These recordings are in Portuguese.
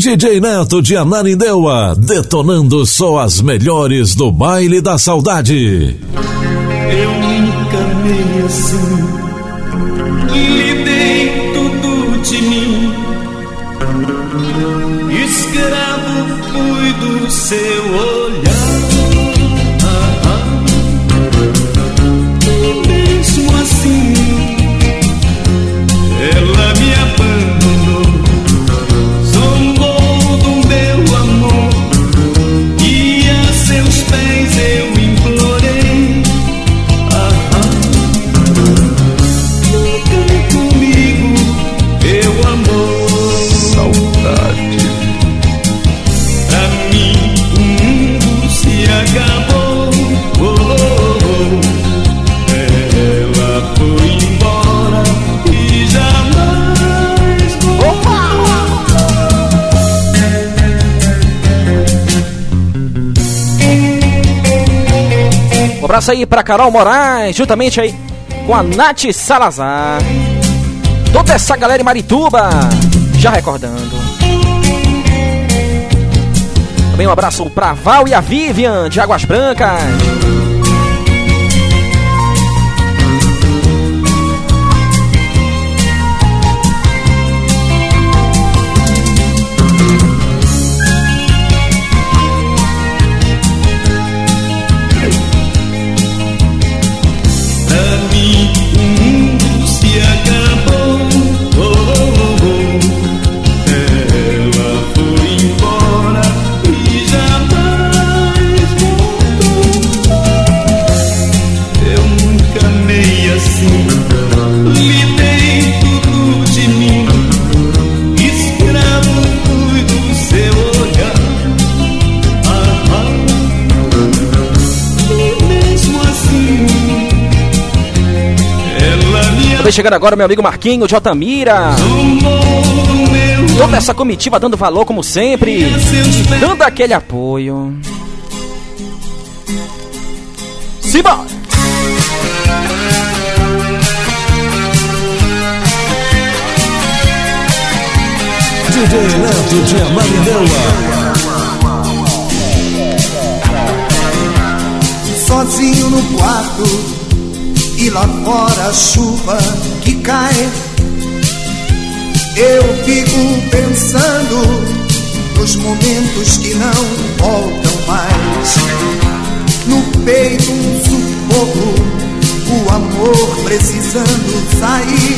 DJ Neto de Ananindeua, detonando só as melhores do baile da saudade. Eu nunca amei assim, lhe dei tudo de mim, escravo fui do seu olhar. E mesmo assim, ela me abandonou. Pés eu implorei, fica comigo, meu amor. Saudade. Pra mim o mundo se acabou. Ela foi embora e jamais voltou. Um abraço aí pra Carol Moraes, juntamente aí com a Nath Salazar. Toda essa galera em Marituba, já recordando. Também um abraço pra Val e a Vivian de Águas Brancas. Chegando agora meu amigo Marquinho de Altamira. Toda essa comitiva dando valor como sempre, dando aquele apoio. Simbora! DJ Neto de Ananindeua. Sozinho no quarto e lá fora a chuva que cai, eu fico pensando nos momentos que não voltam mais. No peito um sufoco, o amor precisando sair.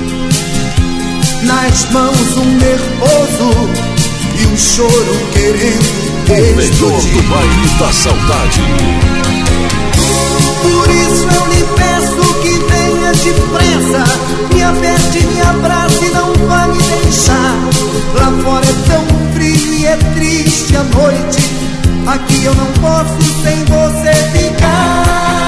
Nas mãos um nervoso e um choro querendo explodir. O melhor do baile da saudade. Por isso eu lhe peço que venha depressa, me aperte, me abrace e não vá me deixar. Lá fora é tão frio e é triste a noite, aqui eu não posso sem você ficar.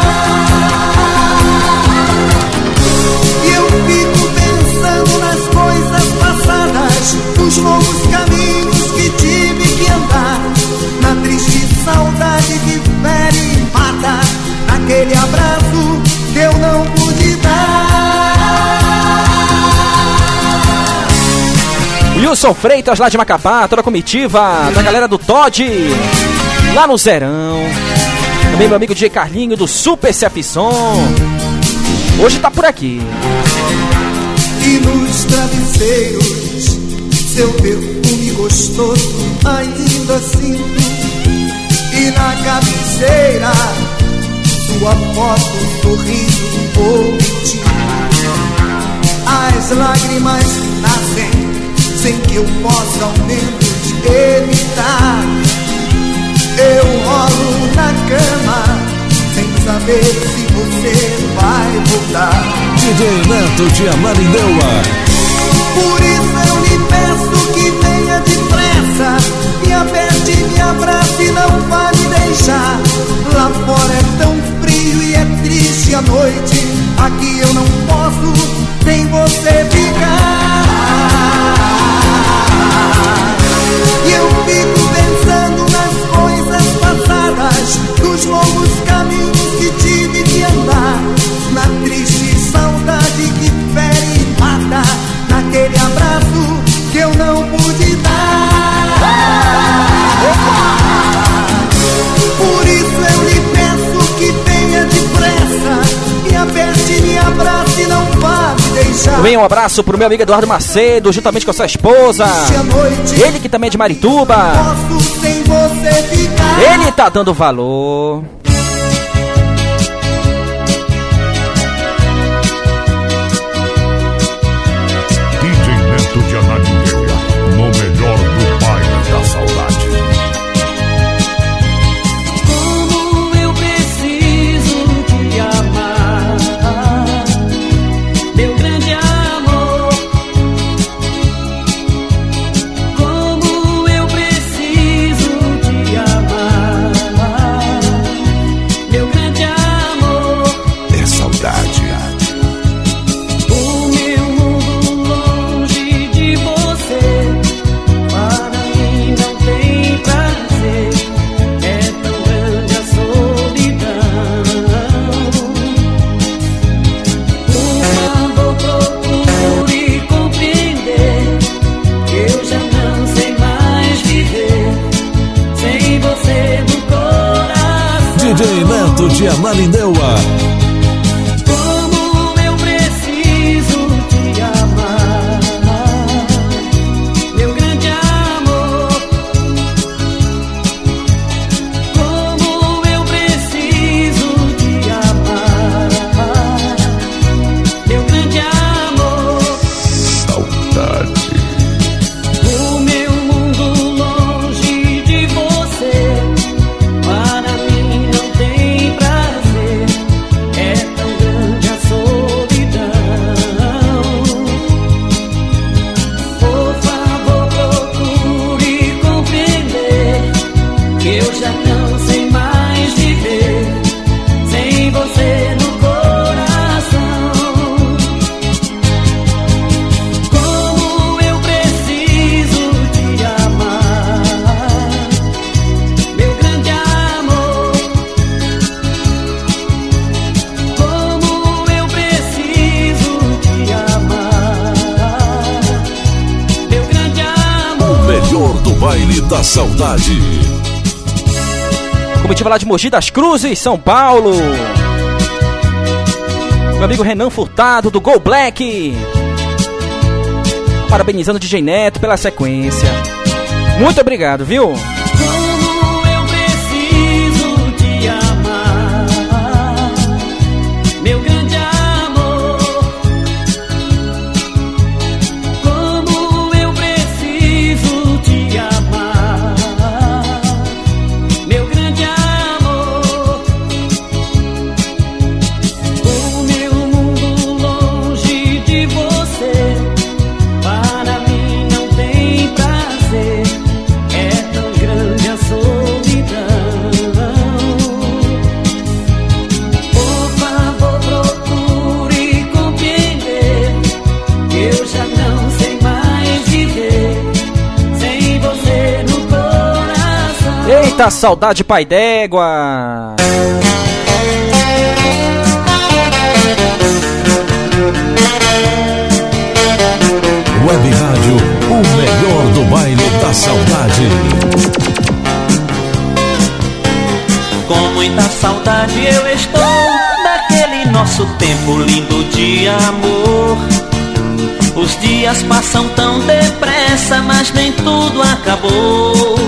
E eu fico pensando nas coisas passadas, nos longos caminhos que tive que andar, na triste saudade que fere e mata, naquele abraço que eu não pude dar. Wilson Freitas lá de Macapá, toda a comitiva da galera do Todd, lá no Zerão. Também meu amigo DJ Carlinho do Super CF Som, hoje tá por aqui. E nos travesseiros, seu perfume gostoso ainda sinto. E na cabeceira, sua foto sorrindo pouquinho. As lágrimas nascem sem que eu possa ao menos evitar. Eu rolo na cama sem saber se você vai voltar. DJ Neto de Ananindeua. Por isso eu lhe peço que venha depressa, me aperte, me abrace e não vá me deixar. Lá fora é tão frio e é triste a noite, aqui eu não posso sem você ficar. E eu fico pensando nas coisas passadas, nos longos caminhos que tive que andar, na triste saudade que fere e mata, naquele abraço que eu não pude Também um abraço pro meu amigo Eduardo Macedo, juntamente com a sua esposa. Ele que também é de Marituba. Posso sem você ficar. Ele tá dando valor. DJ Neto de Ananindeua, no melhor do baile da saudade. Como eu preciso te amar, meu grande amor. Como eu preciso te amar, meu grande amor. É saudade. O meu mundo longe de você, para mim não tem prazer. É tão grande a solidão. Por favor, procure compreender que eu já não sei mais viver sem você no coração. DJ Neto de Ananindeua. Como eu preciso te amar, meu grande amor. Como eu preciso te amar, meu grande amor. Saudade. O meu mundo longe de você, para mim não tem prazer. É tão grande a solidão. Por favor, procure compreender que eu já não sei mais viver sem você no coração. Como eu preciso te amar, meu grande amor. Como eu preciso te amar, meu grande amor. Melhor do baile da saudade. Comitiva lá de Mogi das Cruzes, São Paulo. Meu amigo Renan Furtado, do Go Black. Parabenizando o DJ Neto pela sequência. Muito obrigado, viu? Como eu preciso te amar, meu grande amor. Como eu preciso te amar, meu grande amor. O meu mundo longe de você, para mim não tem prazer. É tão grande a solidão. Por favor, procure compreender que eu já não sei mais viver sem você no coração. Eita, saudade, pai d'égua. Web Rádio, o melhor do baile da saudade. Com muita saudade eu estou daquele nosso tempo lindo de amor. Os dias passam tão depressa, mas nem tudo acabou.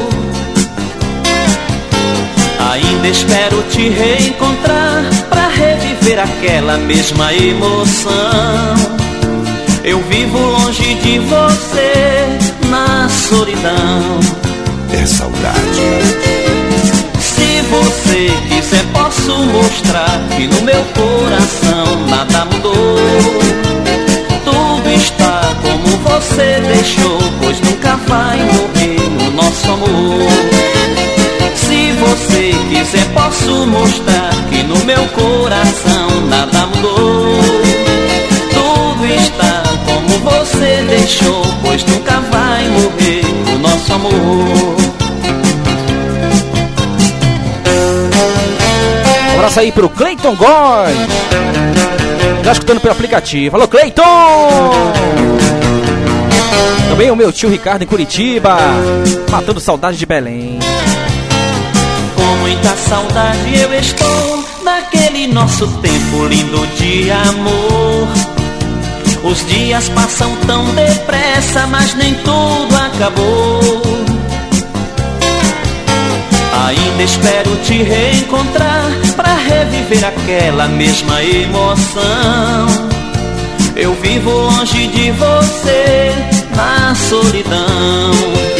Ainda espero te reencontrar pra reviver aquela mesma emoção. Eu vivo longe de você, na solidão. É saudade. Se você quiser posso mostrar que no meu coração nada mudou. Tudo está como você deixou, pois nunca vai morrer o nosso amor. Se você quiser posso mostrar que no meu coração nada mudou. Tudo está como você deixou, pois nunca vai morrer o nosso amor. Um abraço aí pro Cleiton Góes. Já escutando pelo aplicativo. Alô, Cleiton! Também o meu tio Ricardo em Curitiba, matando saudade de Belém. Com muita saudade eu estou daquele nosso tempo lindo de amor. Os dias passam tão depressa, mas nem tudo acabou. Ainda espero te reencontrar pra reviver aquela mesma emoção. Eu vivo longe de você, na solidão.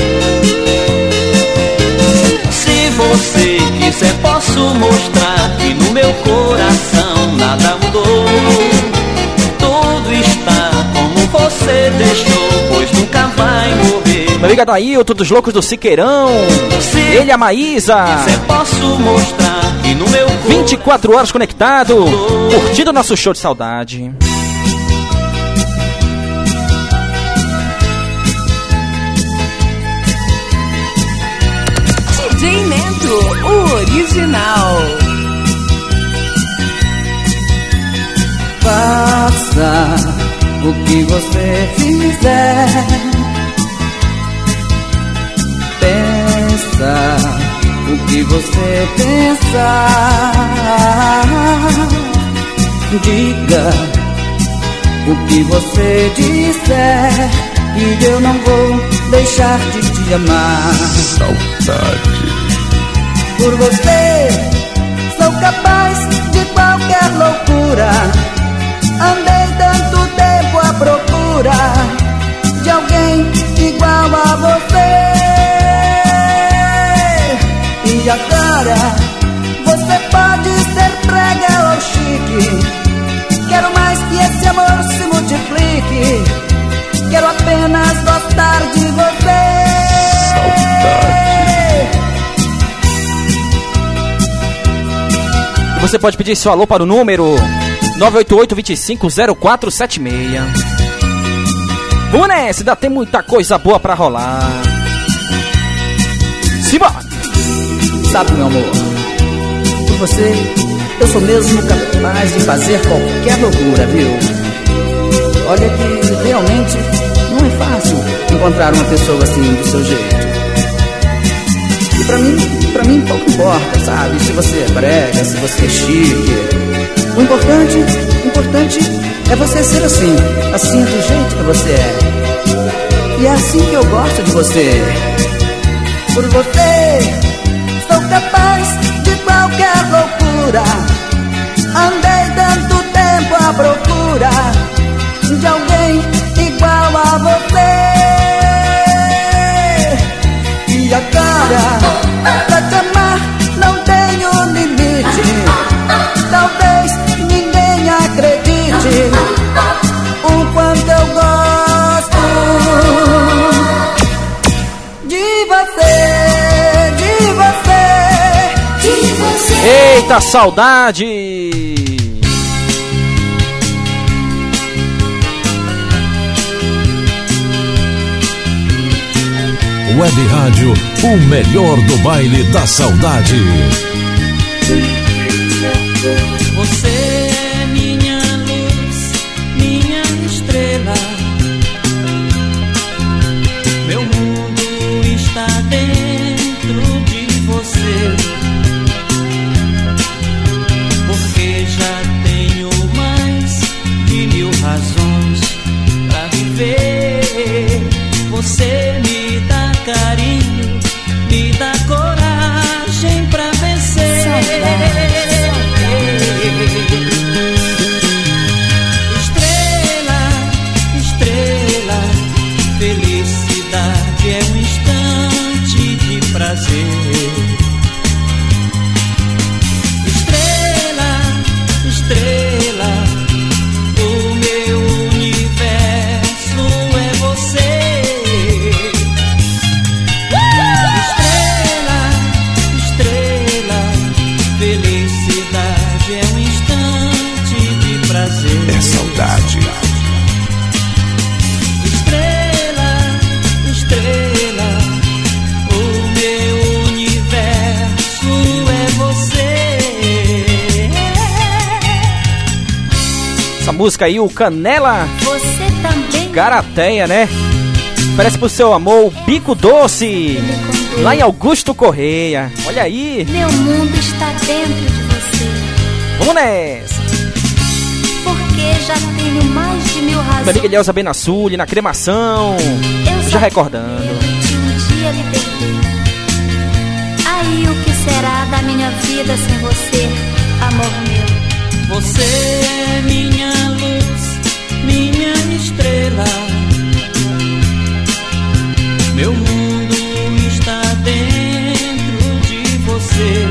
Se você quiser, posso mostrar que no meu coração nada mudou. Tudo está como você deixou, pois nunca vai morrer. Meu amigo Adailton dos Loucos do Siqueirão. Ele e a Maísa. Se posso mostrar que no meu 24 horas conectado, curtindo o nosso show de saudade. DJ Neto, o original. Faça o que você fizer. Pensa o que você pensar. Diga o que você disser, e eu não vou deixar de te amar. Saudade. Por você sou capaz de qualquer loucura. Andei tanto tempo à procura de alguém igual a você. E agora você pode ser prega ou chique. Quero mais que esse amor se multiplique. Quero apenas gostar de você. Saudade. Você pode pedir seu alô para o número 988-250476. Bunés, ainda tem muita coisa boa pra rolar. Simbora! Sabe, meu amor, por você eu sou mesmo capaz de fazer qualquer loucura, viu? Olha que realmente não é fácil encontrar uma pessoa assim do seu jeito. E pra mim pouco importa, sabe? Se você é brega, se você é chique. O importante é você ser assim do jeito que você é. E é assim que eu gosto de você. Por você sou capaz de qualquer loucura. Andei tanto tempo à procura de alguém igual a você. E agora, pra te amar não tenho limite. Talvez ninguém acredite o quanto eu gosto de você, de você, de você. Eita, saudade! Web Rádio, o melhor do baile da saudade. Você é minha luz, minha estrela. Meu mundo está dentro de você. Porque já tenho mais de 1000 razões pra viver. Você me dá carinho, me dá coragem pra vencer. Estrela, estrela, felicidade é um instante de prazer. Estrela, estrela, o meu universo é você. Estrela, estrela, felicidade é um instante de prazer. É saudade. Estrela, estrela, o meu universo é você. Essa música aí, o Canela Você também Garateia, né? Oferece pro seu amor o Bico Doce, lá em Augusto Correia. Olha aí, Meu mundo está dentro de você. vamos nessa! Porque já tenho mais de 1000 razões. Minha amiga Elielza Benassuli, na cremação. Já recordando. De um dia me perder. Aí o que será da minha vida sem você, amor meu? Você é minha luz, minha estrela. Meu mundo está dentro de você,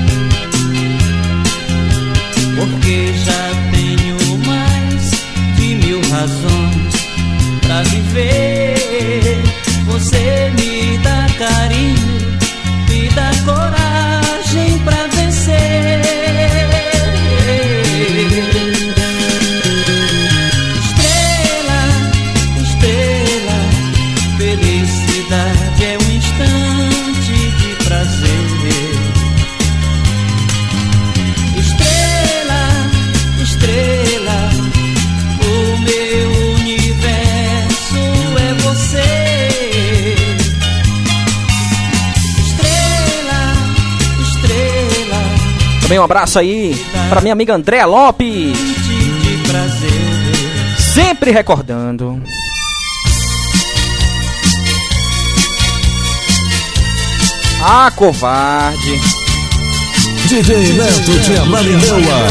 porque já tenho mais de 1000 razões pra viver. Você me dá carinho, me dá coragem pra vencer. Estrela, estrela, felicidade é um instante de prazer. Estrela, estrela, o meu universo é você. Também um abraço aí pra minha amiga Andréa Lopes, sempre recordando. Ah, covarde. DJ Neto de Amarindeua.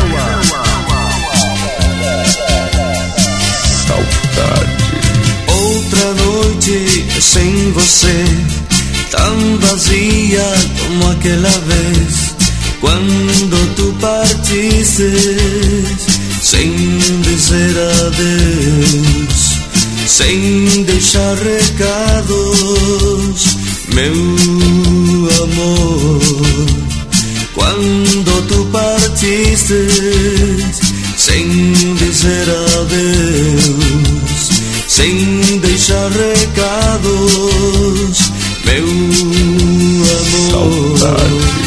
Saudade. Outra noite sem você, tão vazia como aquela vez, quando tu partiste sem dizer adeus, sem deixar recados, meu amor. Quando tu partiste sem dizer adeus, sem deixar recados, meu amor. Saudade.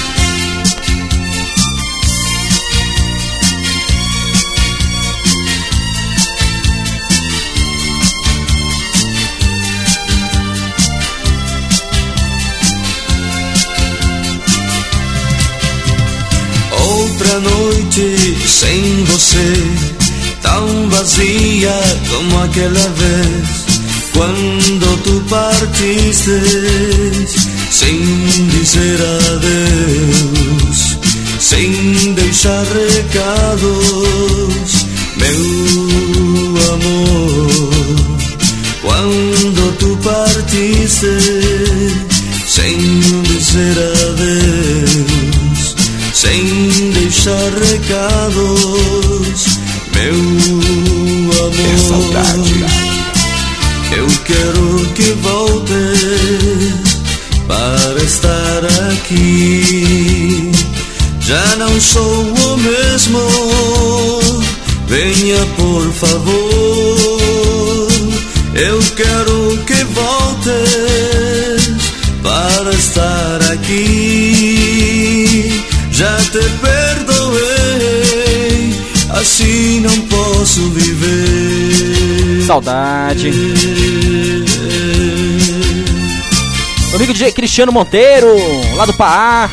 Outra noite sem você, tão vazia como aquela vez, quando tu partiste sem dizer adeus, sem deixar recados, meu amor. Quando tu partiste sem dizer adeus, sem deixar recados, meu amor. É saudade. Eu quero que voltes para estar aqui. Já não sou o mesmo, venha por favor. Eu quero que voltes para estar aqui. Já te perdoei, assim não posso viver. Saudade. Meu amigo DJ Cristiano Monteiro, lá do Pará.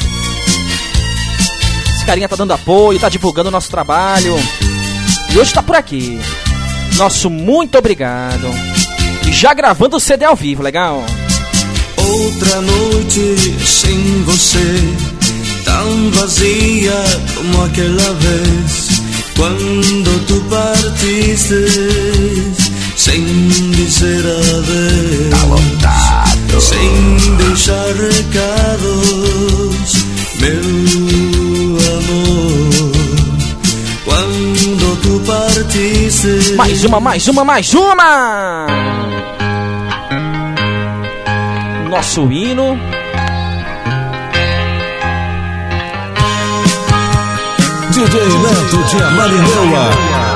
Esse carinha tá dando apoio, tá divulgando o nosso trabalho. E hoje tá por aqui. Nosso muito obrigado. E já gravando o CD ao vivo, legal? Outra noite sem você, tão vazia como aquela vez, quando tu partiste sem dizer adeus, Tá lotado. sem deixar recados, meu amor. Quando tu partiste. Mais uma, mais uma, mais uma! Nosso hino. DJ Neto de Amarindeua.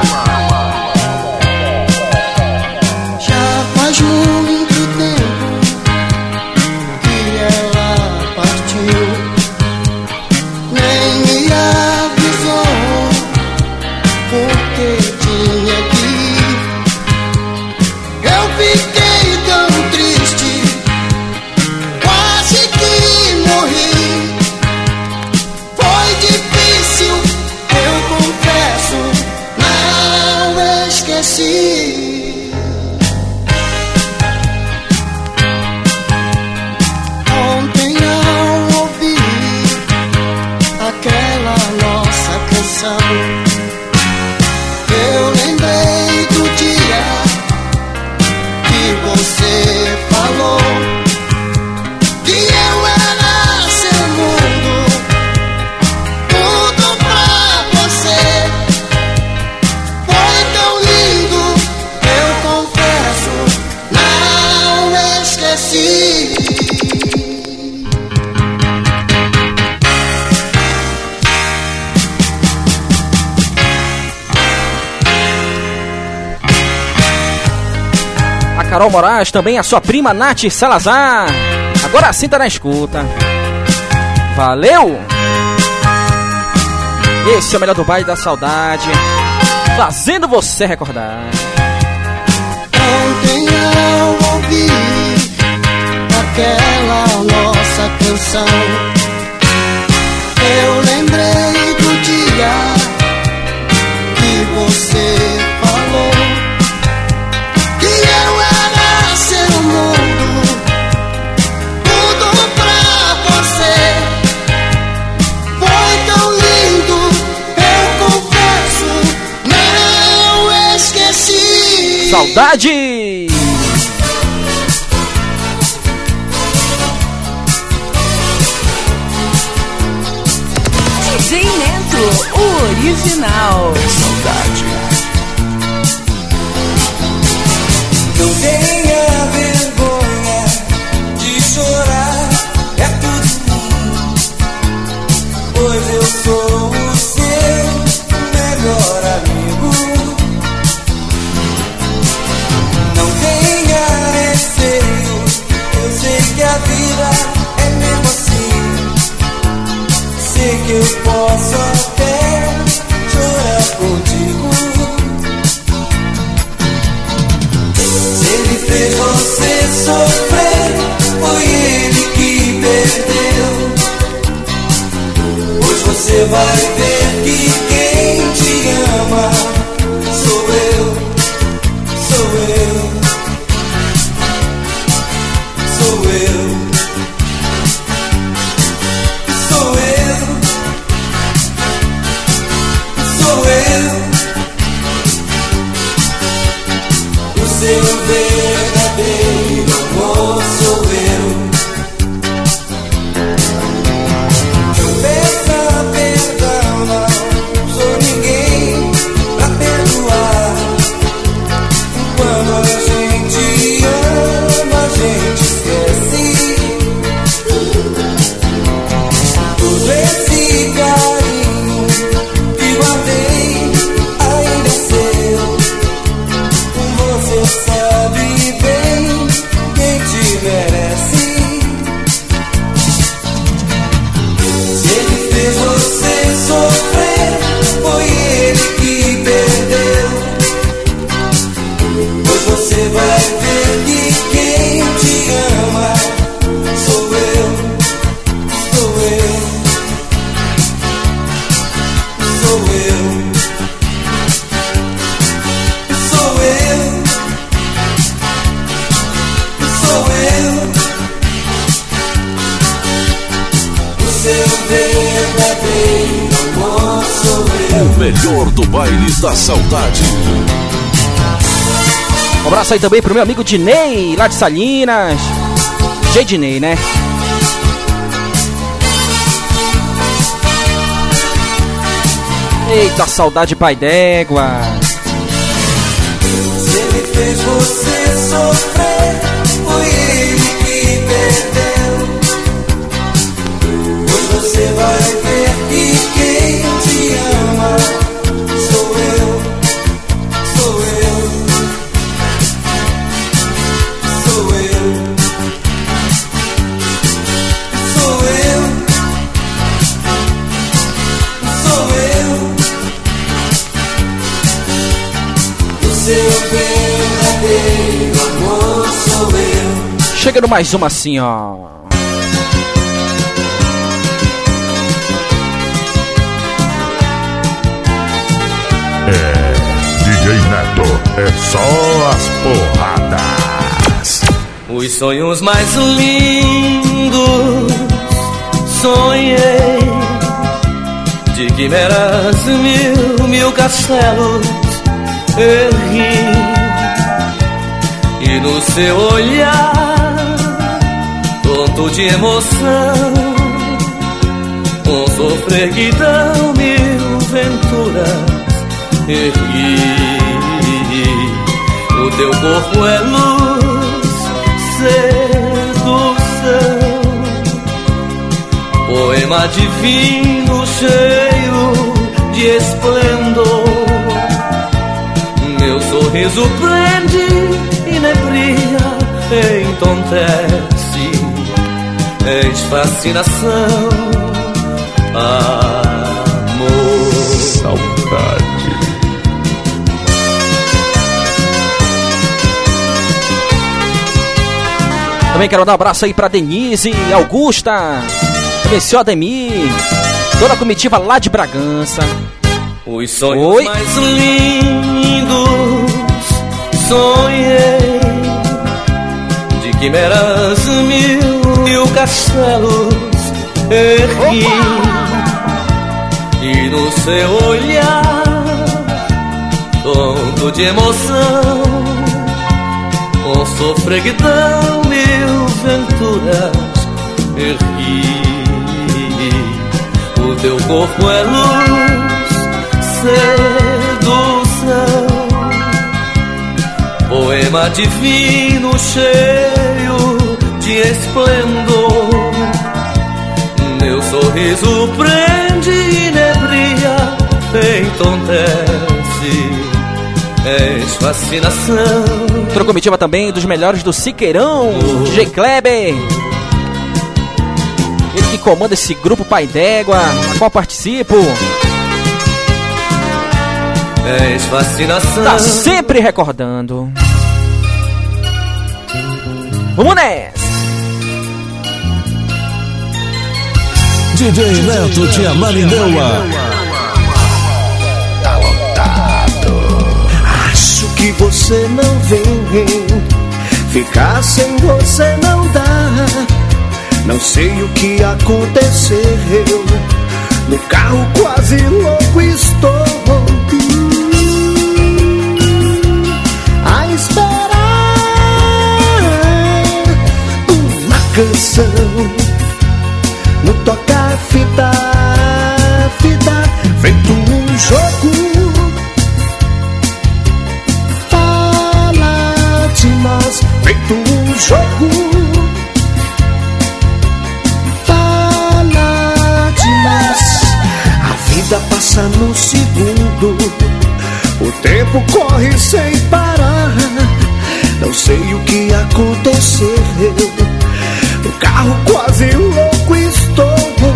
Já faz muito tempo que ela partiu, nem me avisou porque tinha que ir. Eu fiquei tão triste, quase que morri. Foi difícil, eu confesso, na Carol Moraes, também a sua prima Nath Salazar. Agora sim tá na escuta. Valeu! Esse é o melhor do baile da saudade, fazendo você recordar. Ontem ao ouvir aquela nossa canção, eu lembrei do dia que você falou que eu era seu mundo, tudo pra você. Foi tão lindo, eu confesso, não esqueci. Saudade! DJ Neto, o original. Saudade. Não tenha vergonha de chorar perto de mim, pois eu sou o seu melhor amigo. Não tenha receio, eu sei que a vida é mesmo assim. Sei que eu posso até chorar contigo. Se ele fez você sofrer, foi ele que perdeu. Pois você vai ver que quem te ama sou eu, sou eu, sou eu, sou eu, sou eu, o seu verdadeiro amor sou eu. Peça perdão, não sou ninguém pra perdoar. Quando a gente ama, a gente esquece. Todo esse carinho que guardei ainda é seu. Você sabe bem quem te merece. Se ele fez você sofrer, foi ele que perdeu. Pois você vai ver que quem te ama sou eu, sou eu, sou eu, sou eu, sou eu, o seu verdadeiro amor sou eu. O melhor do baile da saudade. Um abraço aí também pro meu amigo Dinei, lá de Salinas. DJ Dinei, né? Eita, saudade, pai d'égua. Se ele fez você sofrer, foi ele que perdeu. Pois você vai ver que quem te ama sou eu, sou eu, sou eu, sou eu, sou eu, o seu verdadeiro amor sou eu. Chegando mais uma assim, ó. DJ Neto, é só as porradas. Os sonhos mais lindos sonhei, de quimeras mil castelos ergui, e no seu olhar tonto de emoção, um sofrer que dão mil venturas ergui. O teu corpo é luz, sedução, poema divino cheio de esplendor. Meu sorriso prende e inebria, entontece, és fascinação, amor, saudade. Também quero dar um abraço aí pra Denise, Augusta, Monsieur Ademir, toda a comitiva lá de Bragança. Os sonhos mais lindos sonhei, de quimeras mil castelos ergui. E no seu olhar, tonto de emoção, com sofreguidão mil venturas ergui. O teu corpo é luz, sedução, poema divino cheio de esplendor. Meu sorriso prende, inebria, entontece, és fascinação. Outra comitiva também dos melhores do Siqueirão, DJ Kleber, ele que comanda esse grupo Pai d'Égua, a qual participo. És fascinação. Tá sempre recordando. Vamos nessa! DJ Neto de Ananindeua. Tá lotado. Acho que você não vem, ficar sem você não dá. Não sei o que aconteceu, no carro quase louco estou, a esperar uma canção no toca-fita, feito um jogo. Fala de nós, feito um jogo. Fala de nós. A vida passa num segundo, o tempo corre sem parar. Não sei o que aconteceu, no carro quase louco estou,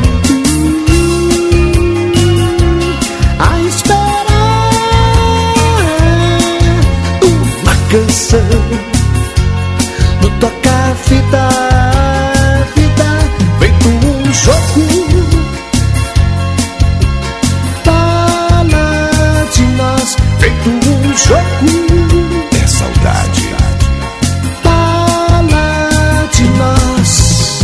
a esperar uma canção no toca-fita, feito um jogo. Fala de nós, feito um jogo. É saudade. Fala de nós.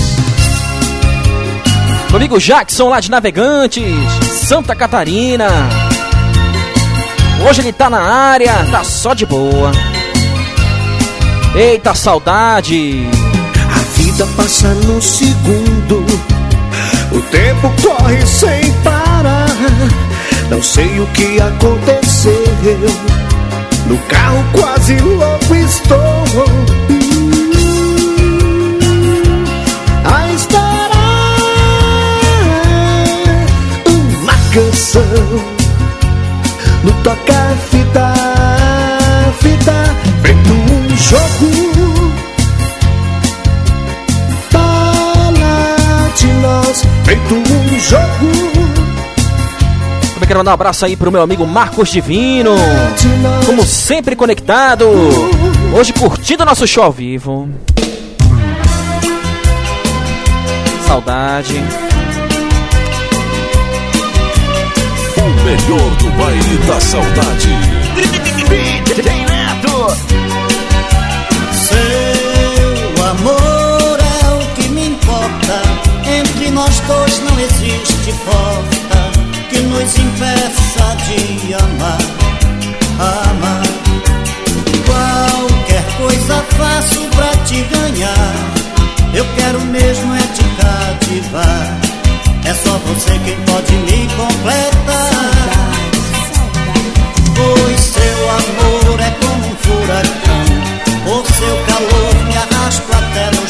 Meu amigo Jackson lá de Navegantes, Santa Catarina. Hoje ele tá na área, tá só de boa. Eita, saudade. A vida passa num segundo, o tempo corre sem parar. Não sei o que aconteceu, no carro quase louco estou, a esperar uma canção no toca-fita, feito um jogo. Fala de nós, feito um jogo. Também quero mandar um abraço aí pro meu amigo Marcos Divino, como sempre conectado, hoje curtindo nosso show ao vivo. Saudade. O melhor do baile da saudade. DJ Neto. Seu amor é o que me importa. Entre nós dois não existe porta que nos impeça de amar. Qualquer coisa faço pra te ganhar. Eu quero mesmo é te cativar. É só você quem pode me completar. Pois seu amor é como um furacão, por seu calor me arrasto até no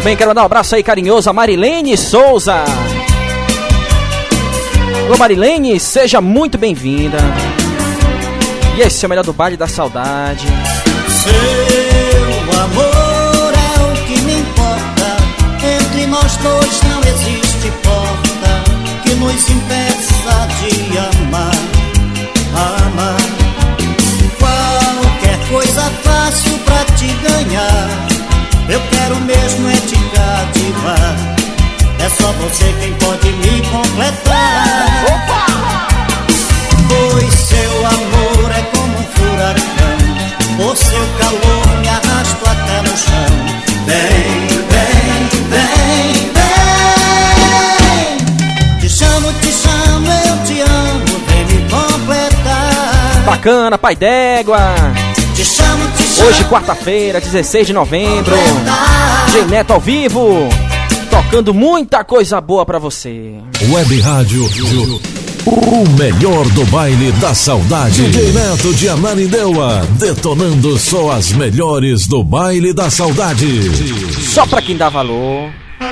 Também quero mandar um abraço aí carinhoso a Marilene Souza. Alô Marilene, seja muito bem-vinda. E esse é o melhor do baile da saudade. Seu amor é o que me importa. Entre nós dois não existe porta que nos impeça de amar, amar. Qualquer coisa faço pra te ganhar. Eu quero mesmo é te cativar. É só você quem pode me completar. Opa! Pois seu amor é como um furacão. Por seu calor me arrasto até no chão. Vem, vem, vem, vem. Te chamo, eu te amo. Vem me completar. Bacana, pai d'égua. Te chamo, hoje quarta-feira, 16 de novembro. DJ Neto ao vivo, tocando muita coisa boa pra você. Web Rádio, o melhor do baile da saudade. DJ Neto de Ananindeua, detonando só as melhores do baile da saudade. Só pra quem dá valor.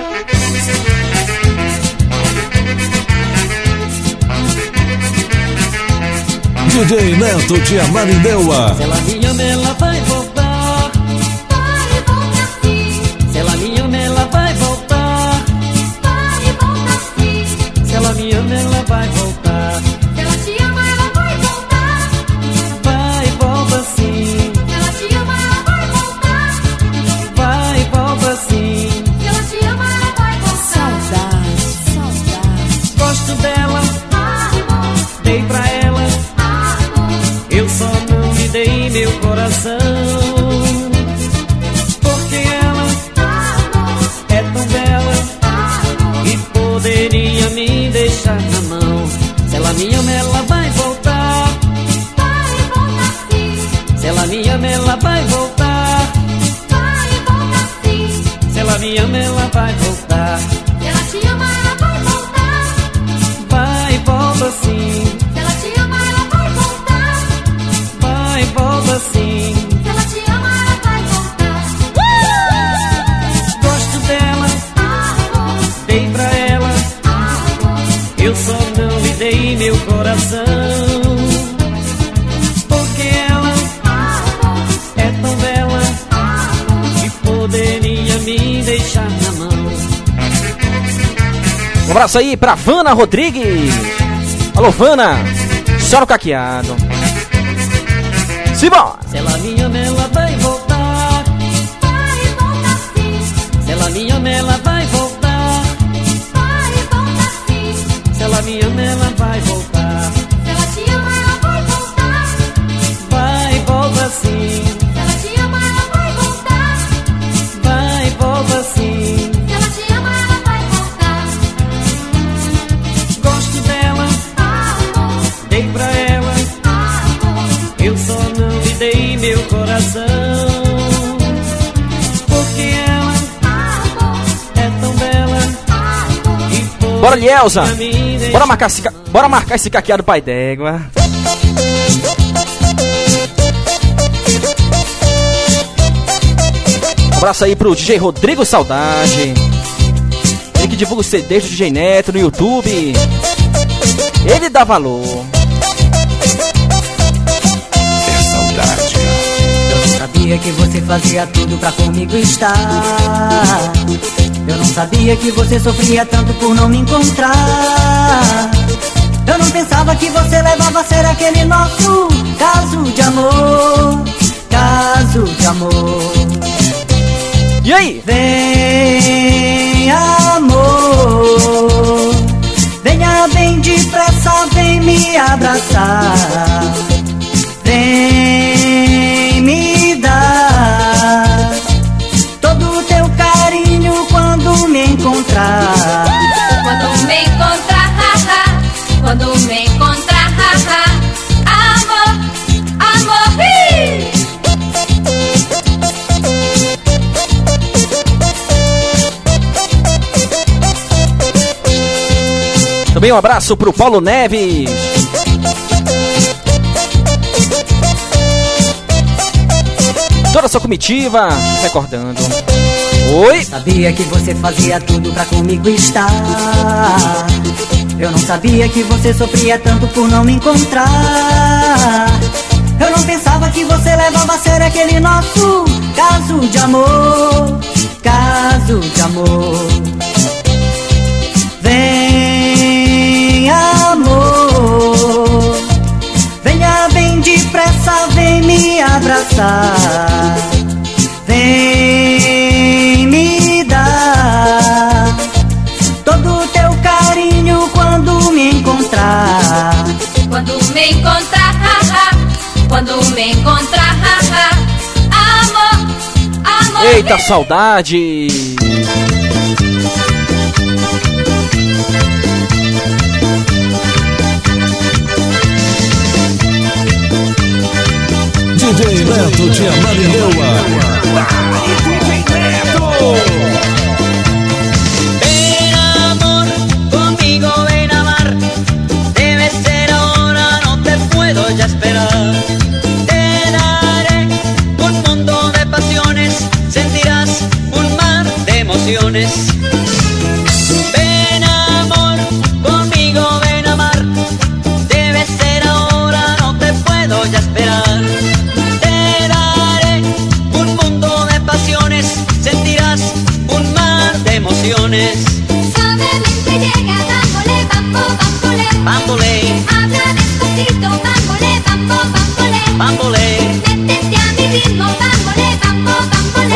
DJ Neto de Ananindeua. Se ela me ama, ela vai voltar. Vai voltar sim. Se ela me ama, ela vai voltar. Vai voltar sim. Se ela me ama, ela vai voltar. Se ela te ama, ela vai voltar. Vai, volta sim. Se ela te ama, ela vai voltar. Vai, volta sim. Se ela te ama, ela vai voltar. Saudade, saudade. Gosto dela, Amor, dei pra ela. amor, Eu só não me dei meu coração. Porque ela amor, é tão bela amor. e poderia me deixar na mão. Se ela me ama, ela vai voltar. Vai voltar sim. Se ela me ama, ela vai voltar. Vai voltar sim. Se ela me ama, ela vai voltar. Se ela te ama, ela vai voltar. Vai, volta sim. Se ela te ama, ela vai voltar. Vai, volta sim. Se ela te ama, ela vai voltar. Gosto dela, Amor, dei pra ela. amor, Eu só não lhe dei meu coração. Porque ela amor, é tão bela amor. que poderia me deixar na mão. Um abraço aí pra Vana Rodrigues. Alô Vana, só no caqueado. Simbora! Se ela me ama, ela vai voltar. Vai voltar sim. Se ela me ama, ela vai voltar. Vai voltar sim. Se ela me ama, ela vai voltar. Se ela te ama, ela vai voltar. Vai, volta sim. Se ela te ama, ela vai voltar. Vai, volta sim. Se ela te ama, ela vai voltar. Gosto dela, Amor, dei pra ela. amor, Eu só não lhe dei meu coração. Porque ela amor, é tão bela amor. e poderia Bora, Lielza! me deixar. Bora marcar esse caqueado pai d'égua. Um abraço aí pro DJ Rodrigo Saudade. Ele que divulga os CDs do DJ Neto no YouTube. Ele dá valor. É saudade. Eu não sabia que você fazia tudo pra comigo estar. Eu não sabia que você sofria tanto por não me encontrar. Eu não pensava que você levava a sério aquele nosso caso de amor. Caso de amor. E aí? Vem, amor, venha bem depressa, vem me abraçar. Vem me dar todo o teu carinho quando me encontrar. Quando me encontrar, haha. Quando me encontrar, haha. Amor, amor, hi. Também um abraço pro Paulo Neves. Toda a sua comitiva, recordando. Oi? Sabia que você fazia tudo pra comigo estar. Eu não sabia que você sofria tanto por não me encontrar. Eu não pensava que você levava a sério aquele nosso caso de amor. Caso de amor. Vem, amor, venha bem depressa, vem me abraçar. Vem me dar todo o teu carinho quando me encontrar. Quando me encontrar, quando me encontrar, amor, amor. Eita, saudade! DJ Neto de Amarindeua. DJ Neto. Ven amor, conmigo ven a amar. Debe ser ahora, no te puedo ya esperar. Te daré un mundo de pasiones, sentirás un mar de emociones. Ven amor, conmigo ven a amar. Debe ser ahora, no te puedo ya esperar. Sentirás un mar de emociones. Suavemente llega, bambole, bambo, bambole. Bambole. Habla despacito, bambole, bambo, bambole. Bambole. Métete a mi ritmo, bambole, bambo, bambole.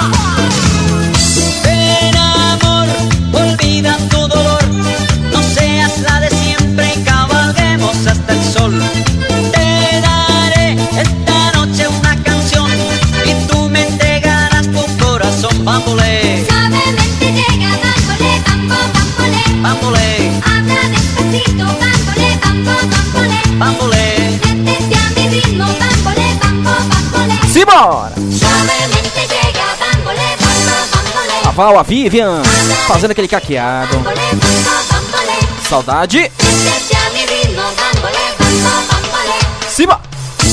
Ven amor, olvida tu dolor. No seas la de siempre y cabalguemos hasta el sol. Te daré esta noche una canción y tú me entregarás tu corazón. Bambole. Suavemente llega, bambole, bambo, bambole. Bambole. Habla despacito, bambole, bambo, bambole. Bambole. Métete a mi ritmo, bambole, bambo, bambole. Simbora! Suavemente llega, bambole, bambo, bambole. A Val, a Vivian, fazendo aquele caqueado. Bambole, bambo, bambole. Saudade! Métete a mi ritmo, bambole, bambo, bambole. Simbora!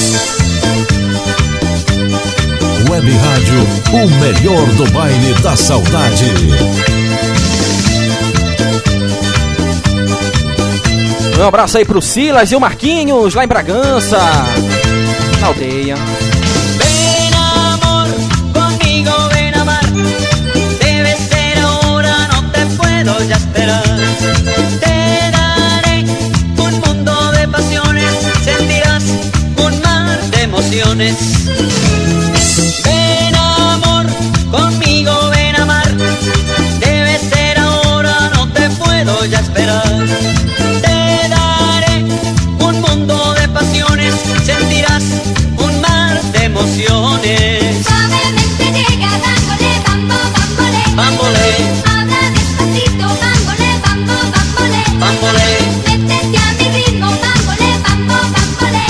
Web Rádio, o melhor do baile da saudade. Um abraço aí pro Silas e o Marquinhos, lá em Bragança, na aldeia. Ven amor, conmigo ven a amar. Debe ser ahora, no te puedo ya esperar. Te daré un mundo de pasiones, sentirás un mar de emociones. Ven amor, conmigo ven a amar. Debe ser ahora, no te puedo ya esperar. Te daré un mundo de pasiones, sentirás un mar de emociones. Suavemente llega, bambole, bambo, bambole. Bambole. Habla despacito, bambole, bambo, bambole. Bambole. Métete a mi ritmo, bambole, bambo, bambole.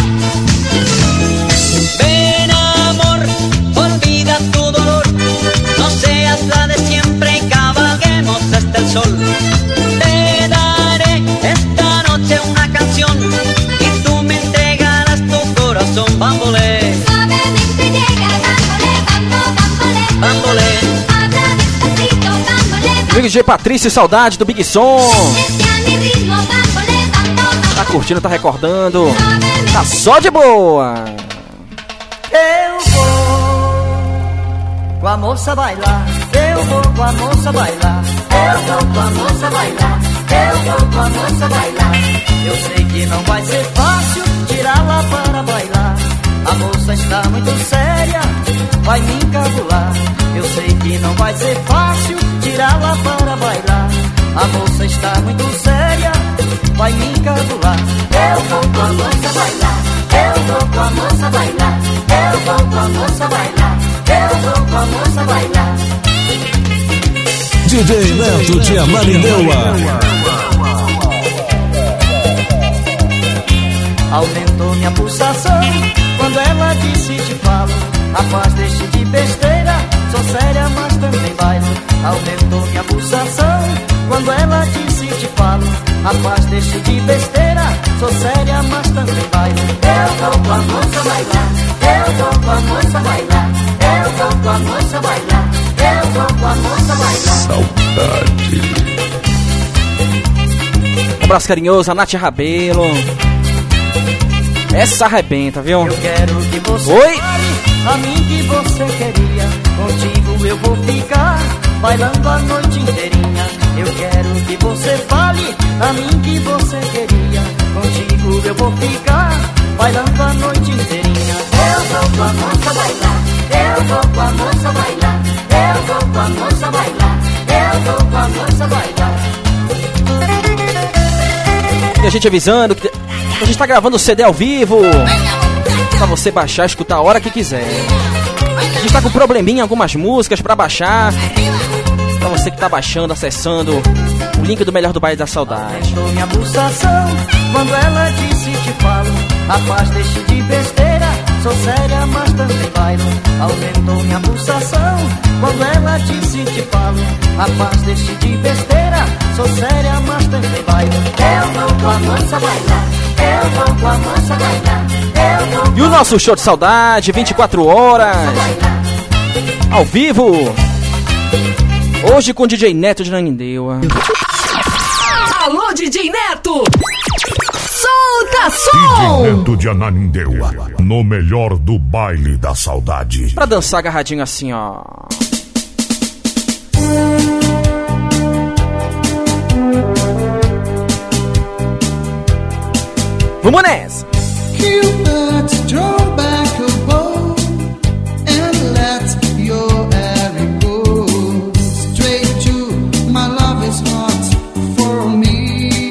Ven amor, olvida tu dolor. No seas la de siempre y cabalguemos hasta el sol. Te daré esta noche una canción y tú me entregarás tu corazón. Bambole. Suavemente llega, bambole, bambo, bambole. Bambole. Habla despacito, bambole, bambo. Amigo DJ Patrício, saudade do Big Som. Métete a mi ritmo, bambole, bambo, bambole. Tá curtindo, tá recordando. Tá só de boa. Eu vou com a moça bailar. Eu vou com a moça bailar. Eu vou com a moça bailar. Eu vou com a moça bailar. Eu sei que não vai ser fácil tirá-la para bailar. A moça está muito séria, vai me encabular. Eu sei que não vai ser fácil tirá-la para bailar. A moça está muito séria, vai me encabular. Eu vou com a moça bailar. Eu vou com a moça bailar. Eu vou com a moça bailar. Eu vou com a moça bailar. DJ Neto de Amarindeua. Aumentou minha pulsação quando ela disse te falo. Rapaz, deixe de besteira, sou séria, mas também bailo. Aumentou minha pulsação quando ela disse te falo. Rapaz, deixe de besteira, sou séria, mas também bailo. Eu vou com a moça bailar. Eu vou com a moça bailar. Eu vou com a moça bailar. eu vou com a moça bailar. Saudade. Um abraço carinhoso, a Nath Rabelo. Essa arrebenta, viu? Eu quero que você Oi? fale a mim que você queria. Contigo eu vou ficar bailando a noite inteirinha. Eu quero que você fale a mim que você queria. Contigo eu vou ficar bailando a noite inteirinha. Eu vou com a moça bailar, eu vou com a moça bailar, eu vou com a moça bailar, eu vou com a moça bailar. E a gente avisando que a gente tá gravando o CD ao vivo pra você baixar e escutar a hora que quiser. A gente tá com probleminha em algumas músicas pra baixar. Pra você que tá baixando, acessando o link do Melhor do Baile da Saudade. Aumentou minha pulsação quando ela disse te falo. Rapaz, deixe de besteira, sou séria, mas também bailo. Aumentou minha pulsação quando ela disse te falo. Rapaz, deixe de besteira, sou séria, mas também bailo. Eu vou com a moça bailar, eu vou com a moça bailar, eu vou. E o nosso show de saudade, 24 horas, ao vivo. Hoje com o DJ Neto de Nanindeua. Alô, DJ Neto! Solta som! DJ Neto de Ananindeua, no melhor do Baile da Saudade. Pra dançar agarradinho assim, ó. Vamos nessa! Cupid draw back a bow and let your arrow go straight to my lover's heart. For me,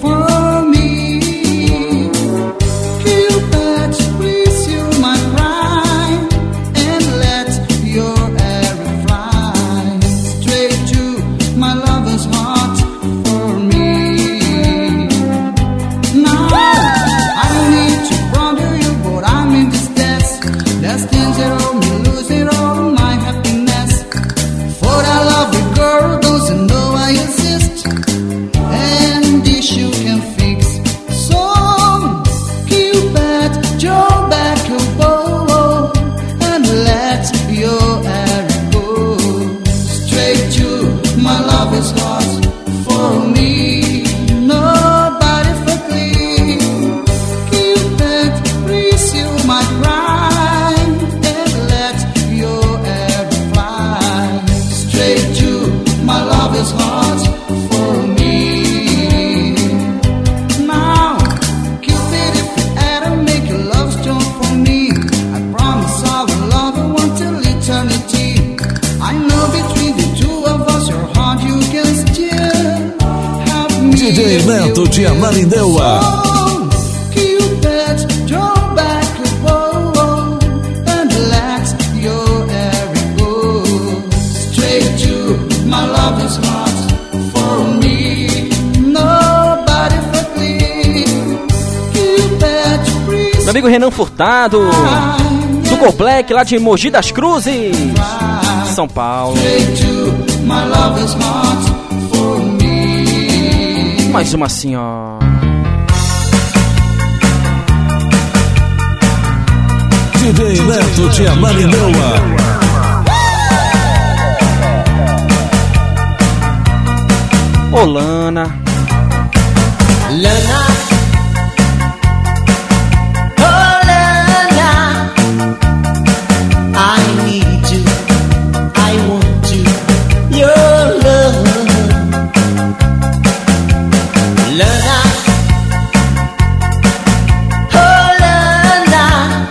Cupid, please you my crime and let your arrow fly straight to my lover's heart. For me, now I don't need to wonder you, but I'm in distress. There's things that hold me, losing all my happiness. For I love you, girl, doesn't know I exist, and this you can fix. So Cupid, draw back your bow and let your arrow go straight to my lover's heart. For me, nobody for clean. Cupid, please you my crime and let your arrow fly straight to my lover's heart. For me, now Cupid, if you ever make your love strong for me, I promise I will love you until eternity. I know between the two of us, your heart you can still have me. DJ Neto de Ananindeua. Cupid, draw back your bow and let your arrow go straight to my lover's heart. For me, nobody for clean. Cupid, please. Meu amigo Renan Furtado, do Go Black, lá de Mogi das Cruzes, São Paulo. Straight to my lover's heart. For me. Mais uma assim, ó. DJ Neto de Ananindeua. Ô Lana, Lana, oh Lana, I need you, I want you, your love. Lana, oh Lana,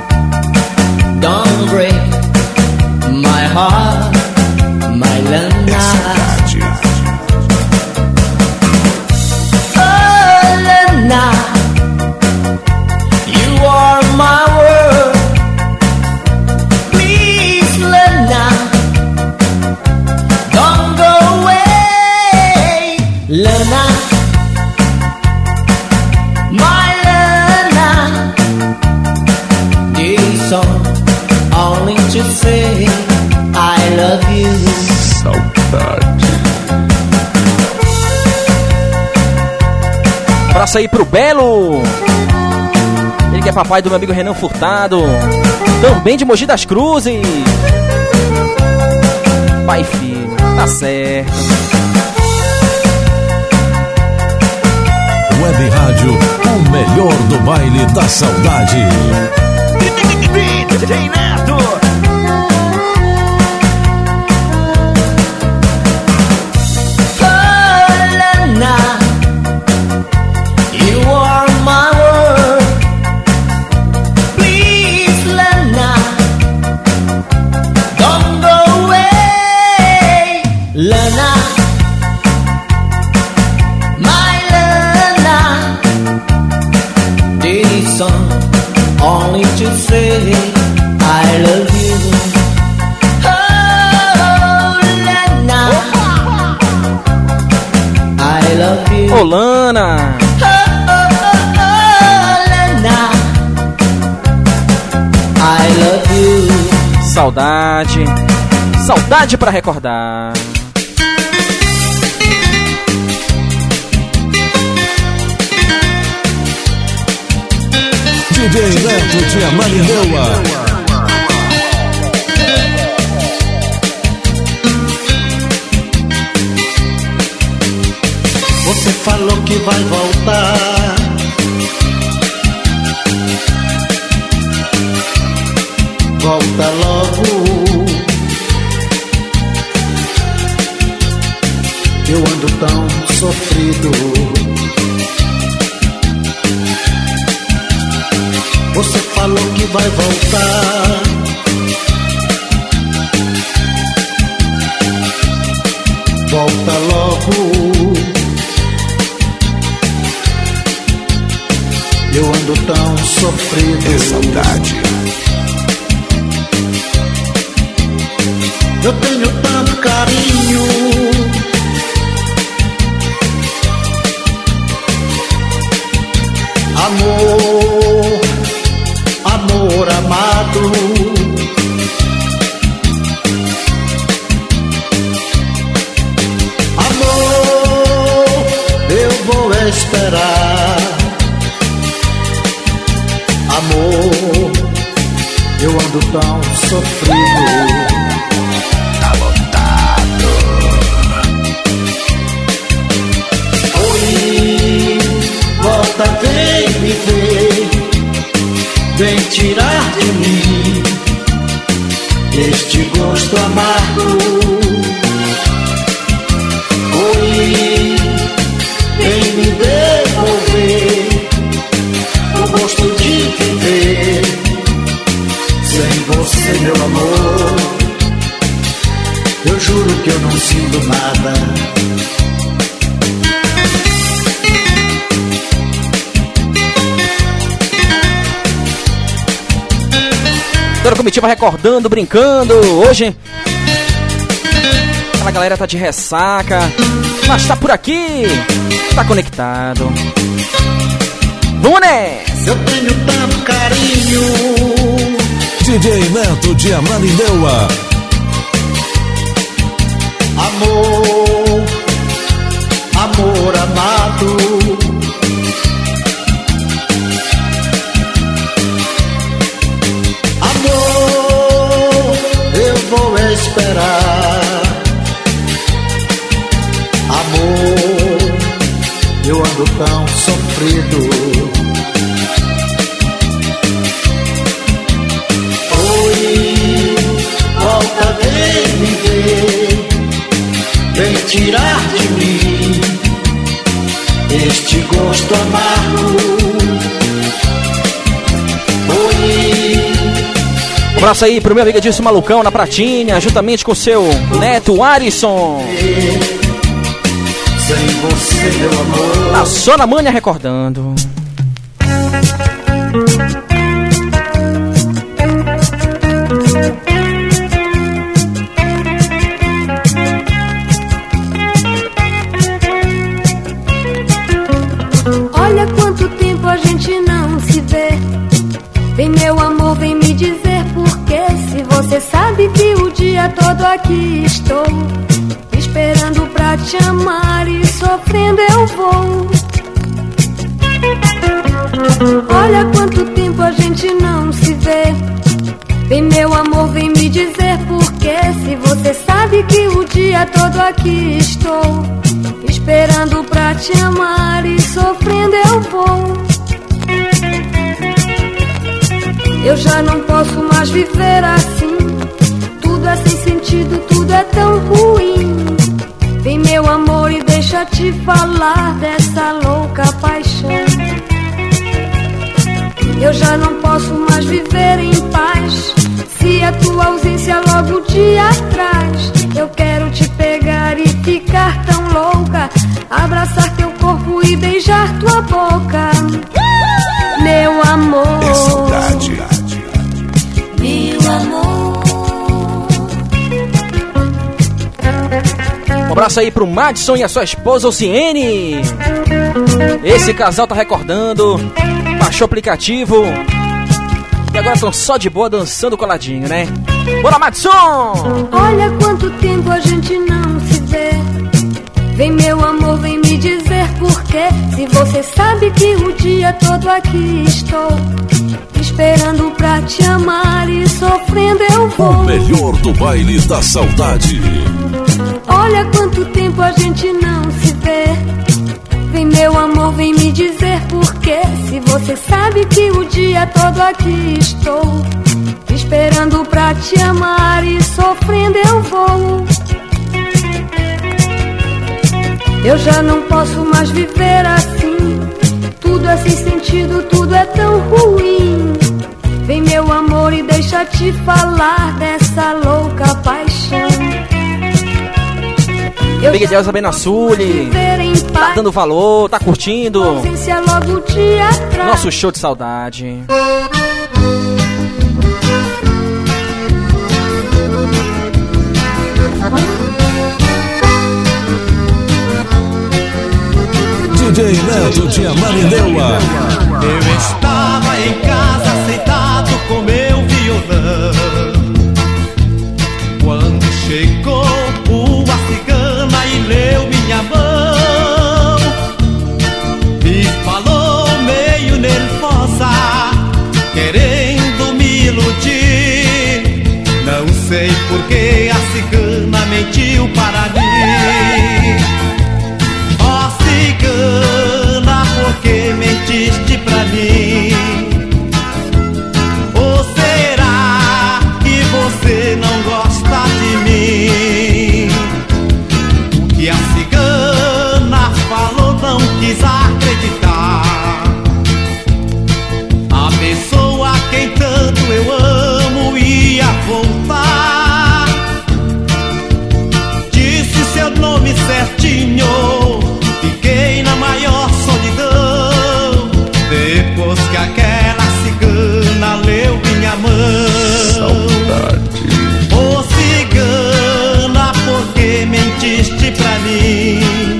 don't break my heart, my Lana. You are my world. Please, Lena, don't go away. Lena, my Lena. This song only to say I love you. Saudade. abraço aí pro Belo. Ele que é papai do meu amigo Renan Furtado, também de Mogi das Cruzes. pai e filho, tá certo. Web Rádio, o melhor do baile da saudade. DJ Neto. You are my world. Please, Lana, don't go away. Lana, my Lana. This song only to say I love you. Oh, Lana, I love you. Ô, Lana. I love you. Saudade, saudade pra recordar. DJ Neto de Amarindeua. Você falou que vai voltar. Volta logo. Eu ando tão sofrido. Você falou que vai voltar. Volta logo. Eu ando tão sofrido. É saudade. Eu tenho tanto carinho. Amor, amor amado. Amor, eu vou esperar. Amor, eu ando tão sofrido. Tá lotado. Oi, volta, vem me ver. Vem tirar de mim este gosto amargo. Oi, vem me devolver o gosto de viver. Sem você, meu amor, eu juro que eu não sinto nada. Toda a comitiva recordando, brincando. Hoje aquela galera tá de ressaca, mas tá por aqui, tá conectado. Vamos nessa! Eu tenho tanto carinho. DJ Neto de Amarindeua. Amor, amor amado. Amor, eu vou esperar. Amor, eu ando tão sofrido. Oi, volta, vem me ver. Vem tirar de mim este gosto amargo. Oi. Um abraço aí pro meu amigo Edilson Malucão na Pratinha, juntamente com o seu neto Arisson. Sem você, meu amor. Tá só na manha recordando. Olha quanto tempo a gente não se vê. Vem, meu amor, vem me dizer por quê. Se você sabe que o dia todo aqui estou, esperando pra te amar e sofrendo eu vou. Olha quanto tempo a gente não se vê. Vem, meu amor, vem me dizer por quê. Se você sabe sabe que o dia todo aqui estou, esperando pra te amar e sofrendo eu vou. Eu já não posso mais viver assim, tudo é sem sentido, tudo é tão ruim. Vem meu amor e deixa te falar dessa louca paixão. Eu já não posso mais viver em paz, se a tua ausência logo te atraz. Eu quero te pegar e ficar tão louca, abraçar teu corpo e beijar tua boca. Meu amor, é saudade. Meu amor. Um abraço aí pro Madison e a sua esposa Ociene. Esse casal tá recordando, baixou o aplicativo e agora estão só de boa dançando coladinho, né? Bora, Madison! Olha quanto tempo a gente não se vê. Vem meu amor, vem me dizer por quê. Se você sabe que o dia todo aqui estou, esperando pra te amar e sofrendo eu vou. O melhor do baile da saudade. Olha quanto tempo a gente não se vê. Vem meu amor, vem me dizer por quê. Se você sabe que o dia todo aqui estou, esperando pra te amar e sofrendo eu vou. Eu já não posso mais viver assim, tudo é sem sentido, tudo é tão ruim. Vem meu amor e deixa te falar dessa louca paixão. Big Deus Benassuli, tá dando valor, tá curtindo nosso show de saudade. DJ Neto de Amarindeua. Eu estava em casa sentado com meu violão, quando chegou uma cigana e leu minha mão. Me falou meio nervosa, querendo me iludir. Não sei por que a cigana mentiu para mim. Ó cigana, por que mentiste pra mim? Ou será que você não gosta de mim? O que a cigana falou não quis acreditar. A pessoa a quem tanto eu amo ia voltar. Disse seu nome certinho, fiquei na maior solidão, depois que aquela cigana leu minha mão. Saudade. Ô cigana, por que mentiste pra mim?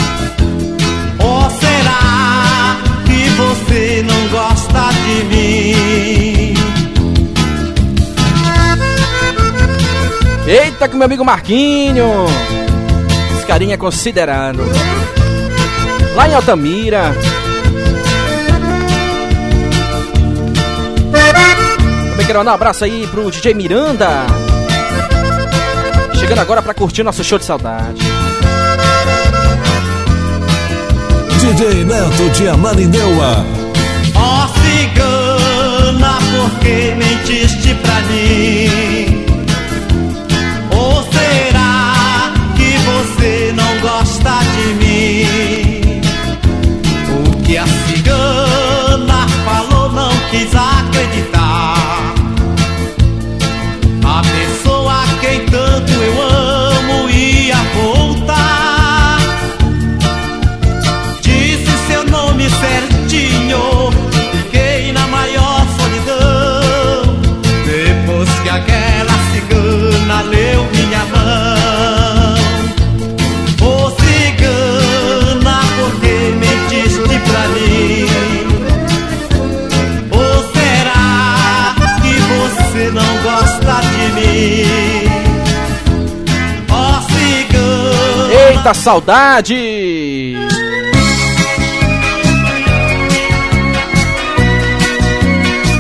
Ou será que você não gosta de mim? Eita, que meu amigo Marquinho, esse carinha é considerado lá em Altamira. Também quero mandar um abraço aí pro DJ Miranda, chegando agora pra curtir nosso show de saudade. DJ Neto de Amarindeua. Ó cigana, por que mentiste pra mim? Ou será que você não gosta de mim? O que a cigana falou não quis acreditar. A pessoa a quem tanto eu amo ia voltar. Disse seu nome certinho, fiquei na maior solidão, depois que aquela cigana leu minha mão. Ô cigana, por que mentiste pra mim? Ou será que você não gosta de mim? Ó cigana. Eita, saudade!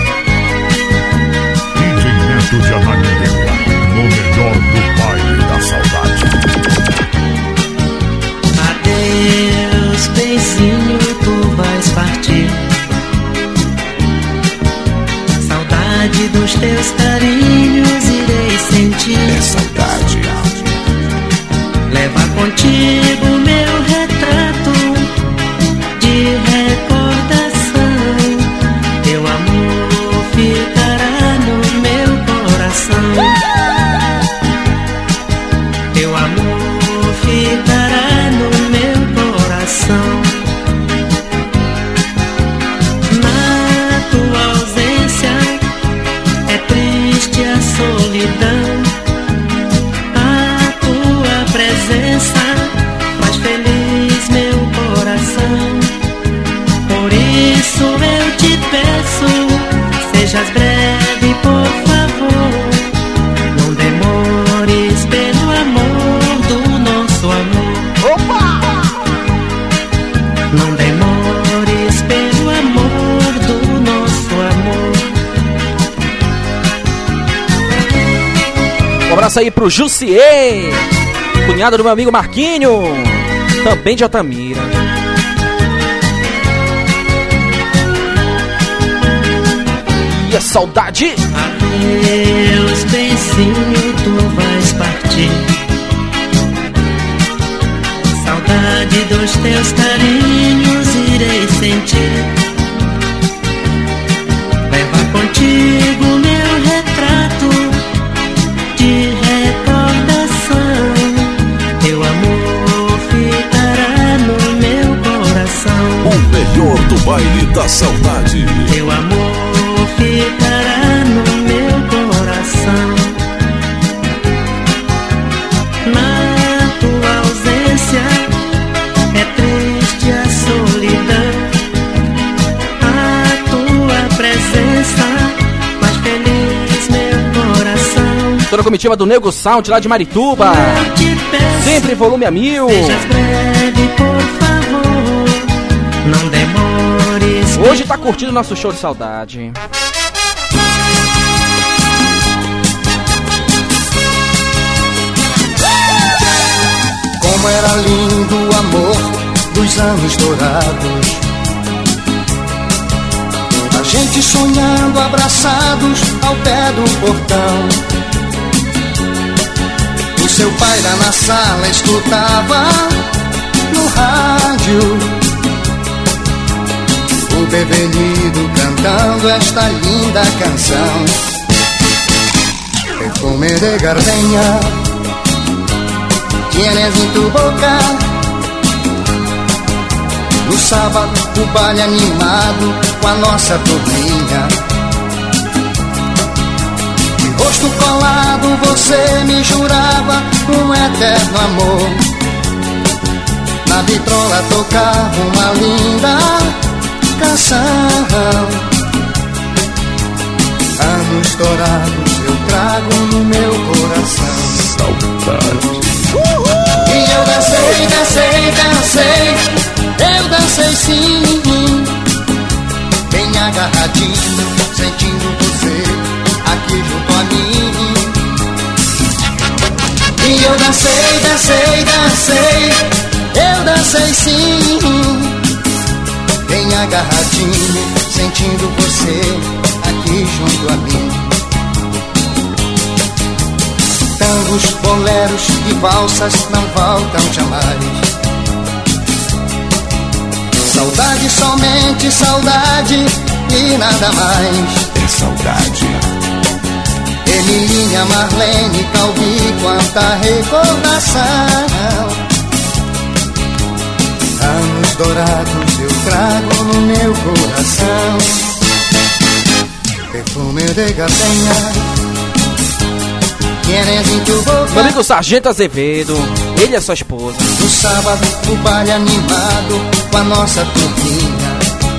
DJ Neto de Amarindeua, no melhor do baile da saudade. Sejas breve, por favor. Não demores pelo amor do nosso amor. Opa! Não demores pelo amor do nosso amor. Um abraço aí pro Jussier, cunhado do meu amigo Marquinho, também de Altamira. E a saudade? Adeus, benzinho, tu vais partir. Saudade dos teus carinhos irei sentir. Leva contigo meu retrato de recordação. Teu amor ficará no meu coração. O melhor do baile da saudade. Teu amor ficará no meu coração. Na tua ausência é triste a solidão. A tua presença faz feliz meu coração. Toda a comitiva do Nego Sound lá de Marituba, sempre volume a 1000. Sejas breve, por favor. Não demores. Hoje tá curtindo nosso show de saudade. Como era lindo o amor dos anos dourados, a gente sonhando abraçados ao pé do portão. O seu pai lá na sala escutava no rádio o Bebenido cantando esta linda canção. Perfume de gardenia tienes em tu boca. No sábado o baile animado com a nossa turminha. De rosto colado você me jurava um eterno amor. Na vitrola tocava uma linda canção. Anos dourados eu trago no meu coração. Saudade. E eu dancei, dancei, dancei. Eu dancei sim, bem agarradinho, sentindo você aqui junto a mim. E eu dancei, dancei, dancei. Eu dancei sim, bem agarradinho, sentindo você aqui junto a mim. Tangos, boleros e valsas não voltam jamais. Saudade, somente saudade e nada mais. É saudade. Emilinha, Marlene, Calbi, quanta recordação. Anos dourados eu trago no meu coração. Perfume de gardenia. Meu amigo Sargento Azevedo, ele é sua esposa. No sábado o baile animado com a nossa turminha.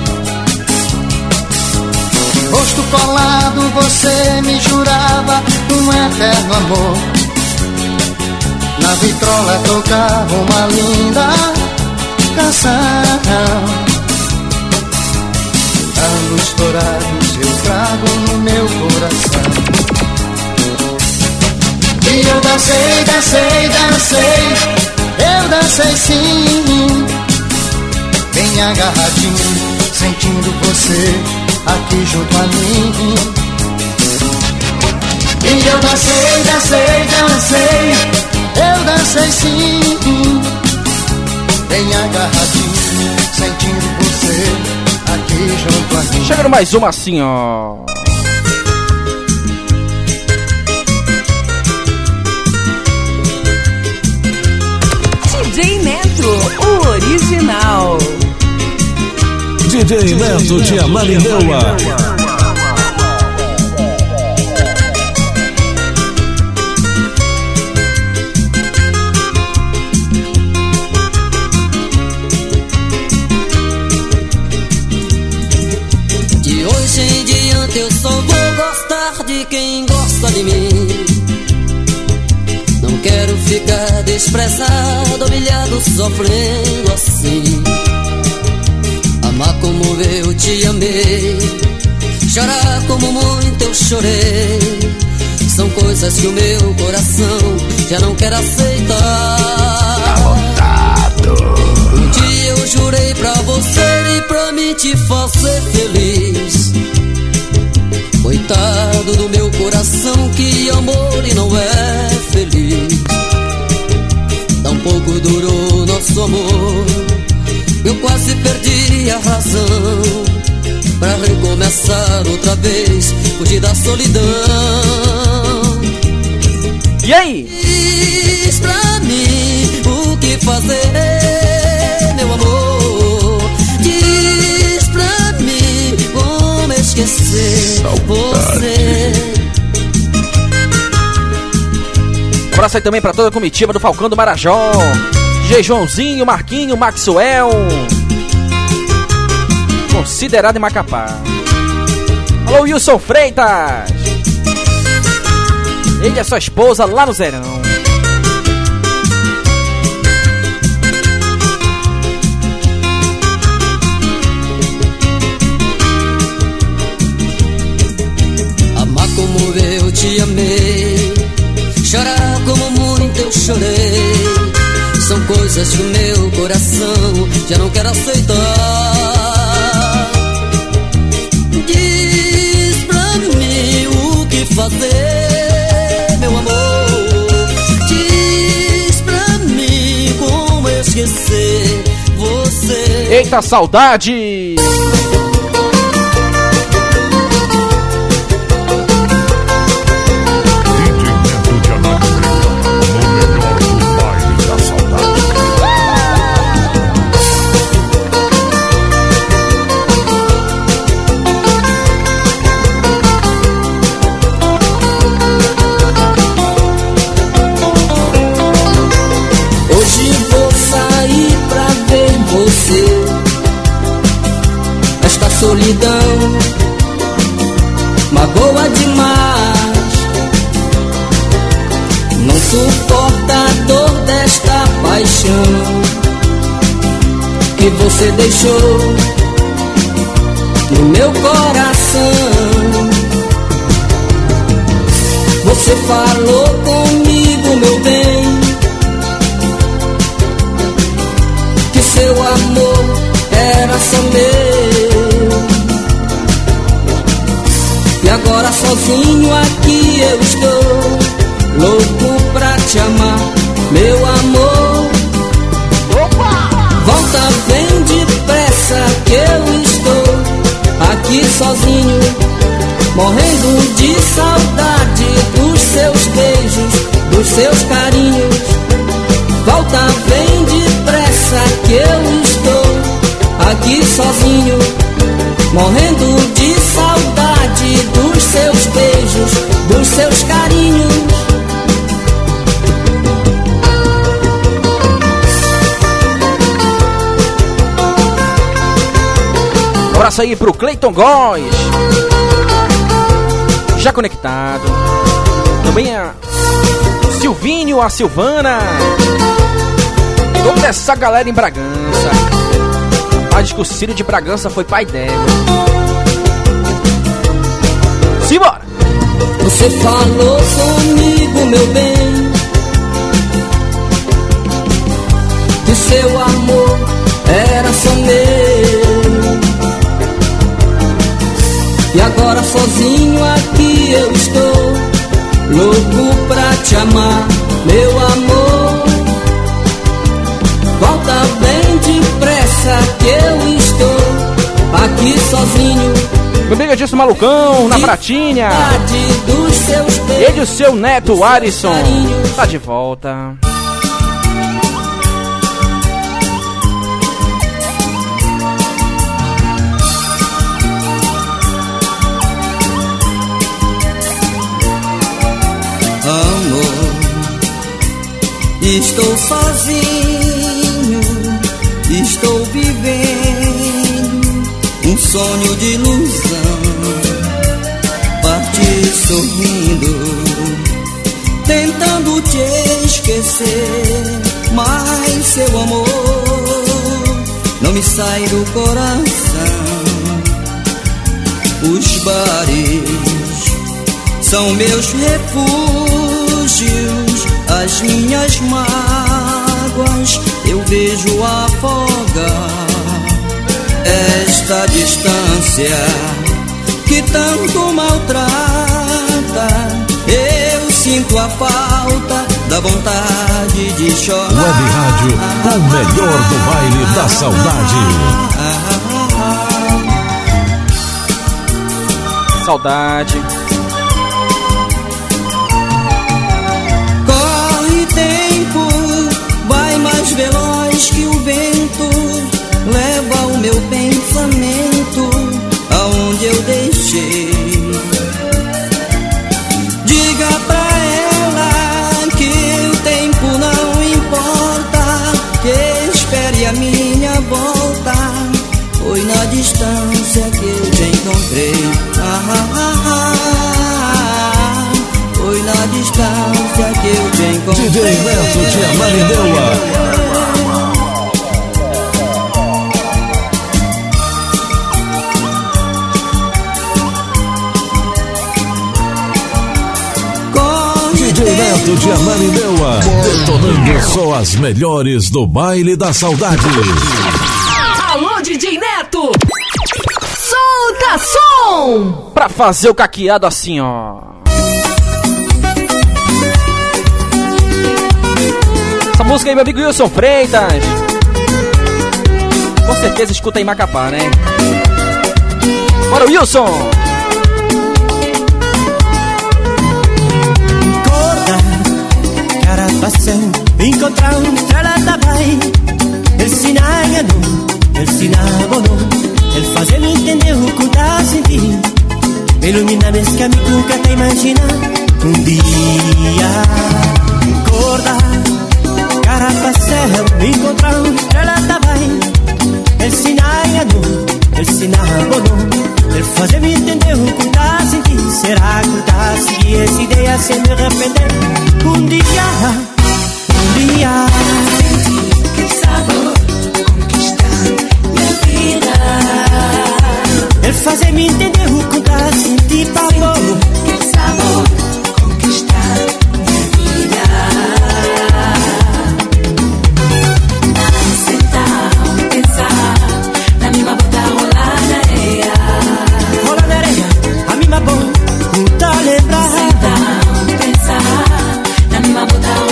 Rosto colado você me jurava um eterno amor. Na vitrola tocava uma linda canção. Anos dourados eu trago no meu coração. E eu dancei, dancei, dancei. Eu dancei sim, bem agarradinho, sentindo você aqui junto a mim. E eu dancei, dancei, dancei. Eu dancei sim, bem agarradinho, sentindo você aqui junto a mim. Chegando mais uma assim, ó. DJ Neto, o original. DJ Neto de Amarindeua. De hoje em diante eu sou gostar de quem gosta de mim. Não quero ficar desprezado, humilhado, sofrendo assim. Amar como eu te amei, chorar como muito eu chorei, são coisas que o meu coração já não quer aceitar. Um dia eu jurei pra você e prometi fazer feliz. Coitado do meu coração que amor e não é feliz. Tão pouco durou nosso amor, eu quase perdi a razão. Pra recomeçar outra vez, fugir da solidão. E aí? Diz pra mim o que fazer, meu amor. Diz pra mim como esquecer você. Um abraço aí também pra toda a comitiva do Falcão do Marajó, DJ Joãozinho, Marquinho, Maxwell, considerado em Macapá. Alô, Wilson Freitas. Ele é sua esposa lá no Zerão. Amar como eu te amei, chorar como muito eu chorei, são coisas que o meu coração já não quer aceitar. Diz pra mim o que fazer, meu amor. Diz pra mim como esquecer você. Eita, saudade! Esta solidão magoa demais. Não suporta a dor desta paixão que você deixou no meu coração. Você falou comigo, meu bem, que seu amor era só meu. E agora sozinho aqui eu estou, louco pra te amar, meu amor. Volta, vem depressa que eu estou aqui sozinho, morrendo de saudade dos seus beijos, dos seus carinhos. Volta, vem depressa que eu estou aqui sozinho, morrendo de saudade dos seus beijos, dos seus carinhos. Um abraço aí pro Cleiton Góes, já conectado. Também a Silvinho, a Silvana, toda essa galera em Bragança. Mas que o Círio de Bragança foi pai dela. Simbora! Você falou comigo, meu bem, que seu amor era só meu. E agora sozinho aqui eu estou, louco pra te amar, meu amor. Volta bem depressa que eu estou aqui sozinho. Meu amigo Edilson Malucão, na Pratinha. Ele e o seu neto Arisson tá de volta. Amor, estou sozinho, estou vivendo um sonho de ilusão. Partiu sorrindo, tentando te esquecer, mas seu amor não me sai do coração. Os bares são meus refúgios, as minhas mágoas eu vejo afogar. Esta distância que tanto maltrata, eu sinto a falta da vontade de chorar. Web Rádio, o melhor do baile da saudade. Saudade. Corre tempo, vai mais veloz que o vento, leva o meu pensamento aonde eu deixei. Diga pra ela que o tempo não importa, que espere a minha volta. Foi na distância que eu te encontrei. Foi na distância que eu te encontrei. DJ Neto de Amarindeua. DJ Neto de Amarindeua, detonando só as melhores do baile da saudade. Alô, DJ Neto! Solta som! Pra fazer o caqueado assim, ó. Essa música aí, meu amigo Wilson Freitas. Com certeza escuta em Macapá, né? Bora, Wilson! Passão, encontramos ela também. Ele se enganou, ele se enamorou. Ele faz-me entender o que está sentindo. Ilumina meus caminhos que até imagina. Dia, acorda, cara passão, encontramos ela também. Ele se enganou, ele se enamorou. Ele faz-me entender o que está sentindo. Será que está a seguir essa ideia sem me arrepender? Dia, senti que sabor conquistar minha vida. Ele faz-me entender o que dá sentir pavor. Que sabor conquistar minha vida. Sentar, pensar, na minha bota rolar na areia. Rolar na areia, a minha boca, tá lembrar. Sentar, pensar, na minha bota rolar.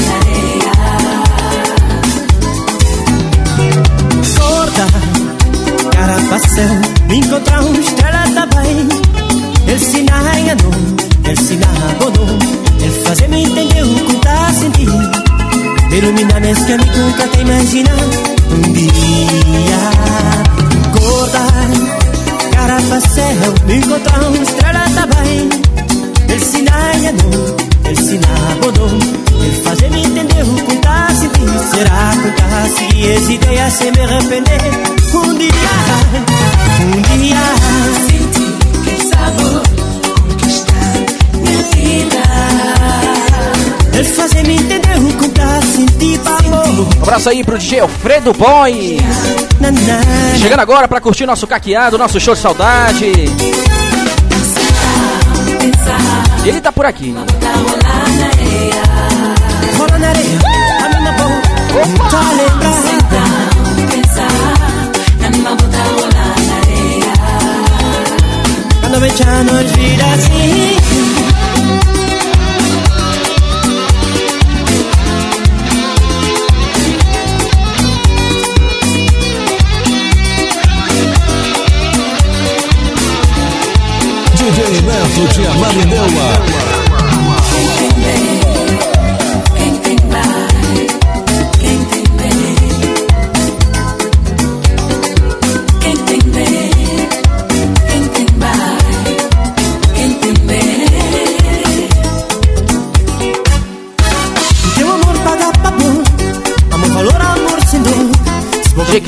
Me encontramos estrela também. Ele se enganou, ele se enamorou. Ele faz-me entender o que está sentindo. Ilumina meus caminhos que até imagina. Dia, acordar, cara passou. Me encontramos estrela também. Ele se enganou, ele se enamorou. Ele faz-me entender o que está sentindo. Será que está a seguir essa ideia sem me arrepender? Dia, senti que sabor conquistar minha vida. Ele faz-me entender o que dá sentir pavor. Um abraço aí pro DJ Alfredo Boy. Chegando agora pra curtir nosso caqueado, nosso show de saudade. Ele tá por aqui. Rola na areia, a minha boca, tá lembrando. Quando me echamos vida assim. DJ Neto de Amarindeua.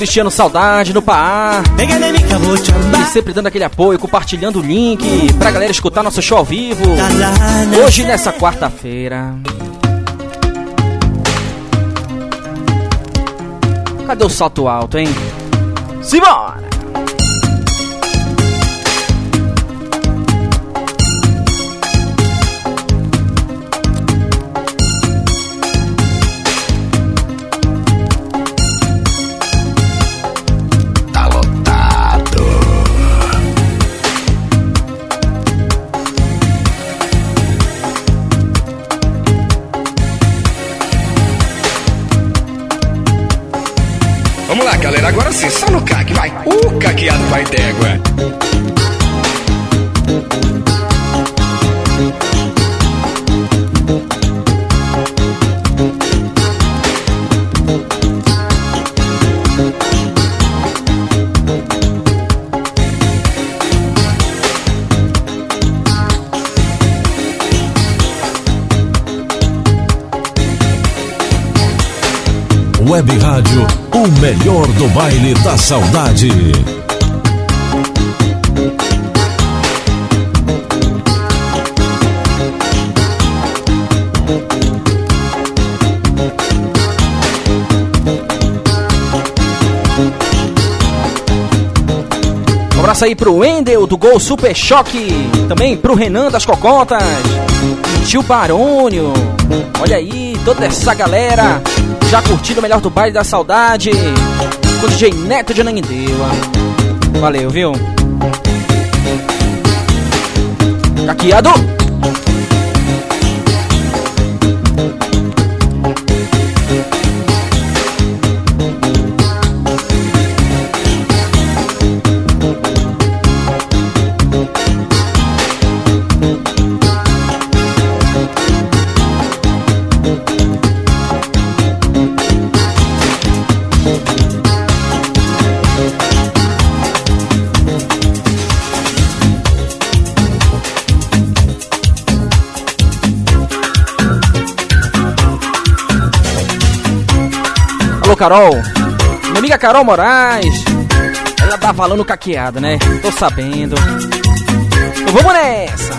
Cristiano Saudade no Paá. E sempre dando aquele apoio, compartilhando o link pra galera escutar nosso show ao vivo. Hoje, nessa quarta-feira. Cadê o salto alto, hein? Simbora! Vamos lá, galera, agora sim, só no caque, vai. Caqueado vai d'égua. Web Rádio, o melhor do baile da saudade. Um abraço aí pro Wendel do Gol Super Choque. Também pro Renan das Cocotas. Tio Barônio. Olha aí, toda essa galera já curtindo o melhor do baile da saudade com o DJ Neto de Ananindeua. Valeu, viu? Caqueado! Carol, minha amiga Carol Moraes, ela tá falando caqueada, né? Tô sabendo. Então vamos nessa!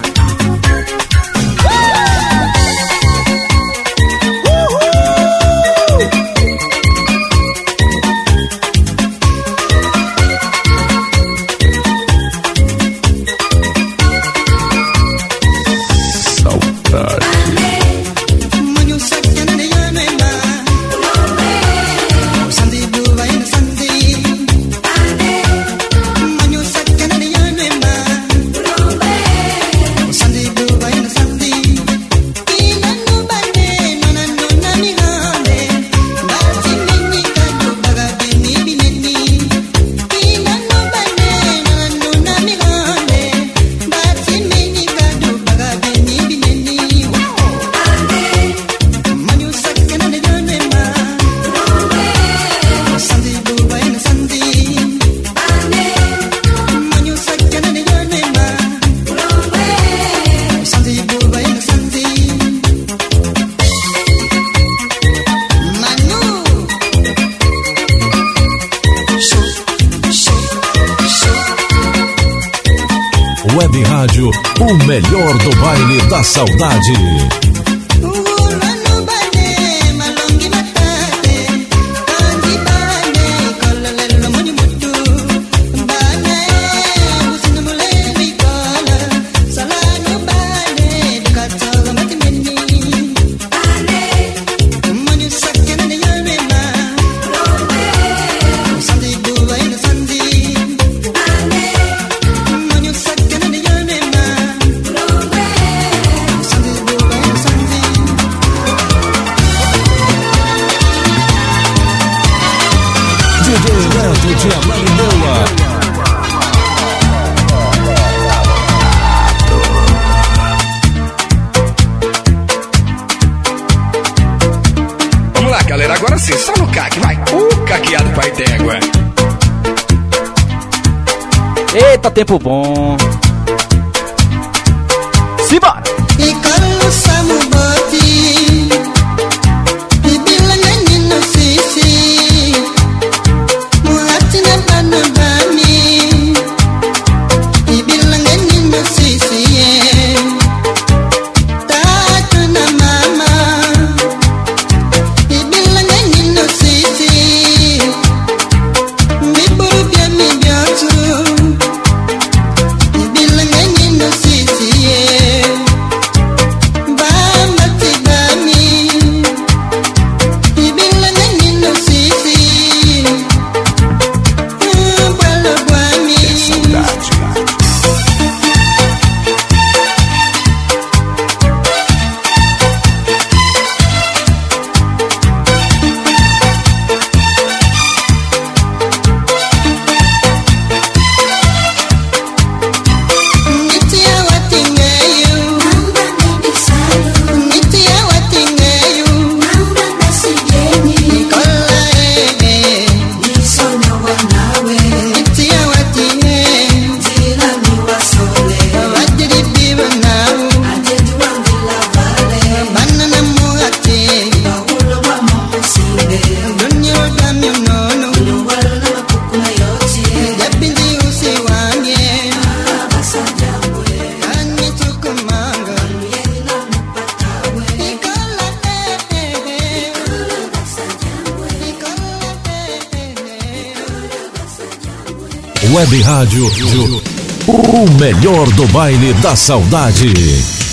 Web Rádio, o melhor do baile da saudade. Vamos lá, galera, agora sim, só no caque, vai. Caqueado pai d'égua. Eita, tempo bom. Simbora! E kalau sama bati dibilang nyanyi sisi Web Rádio, o melhor do baile da saudade.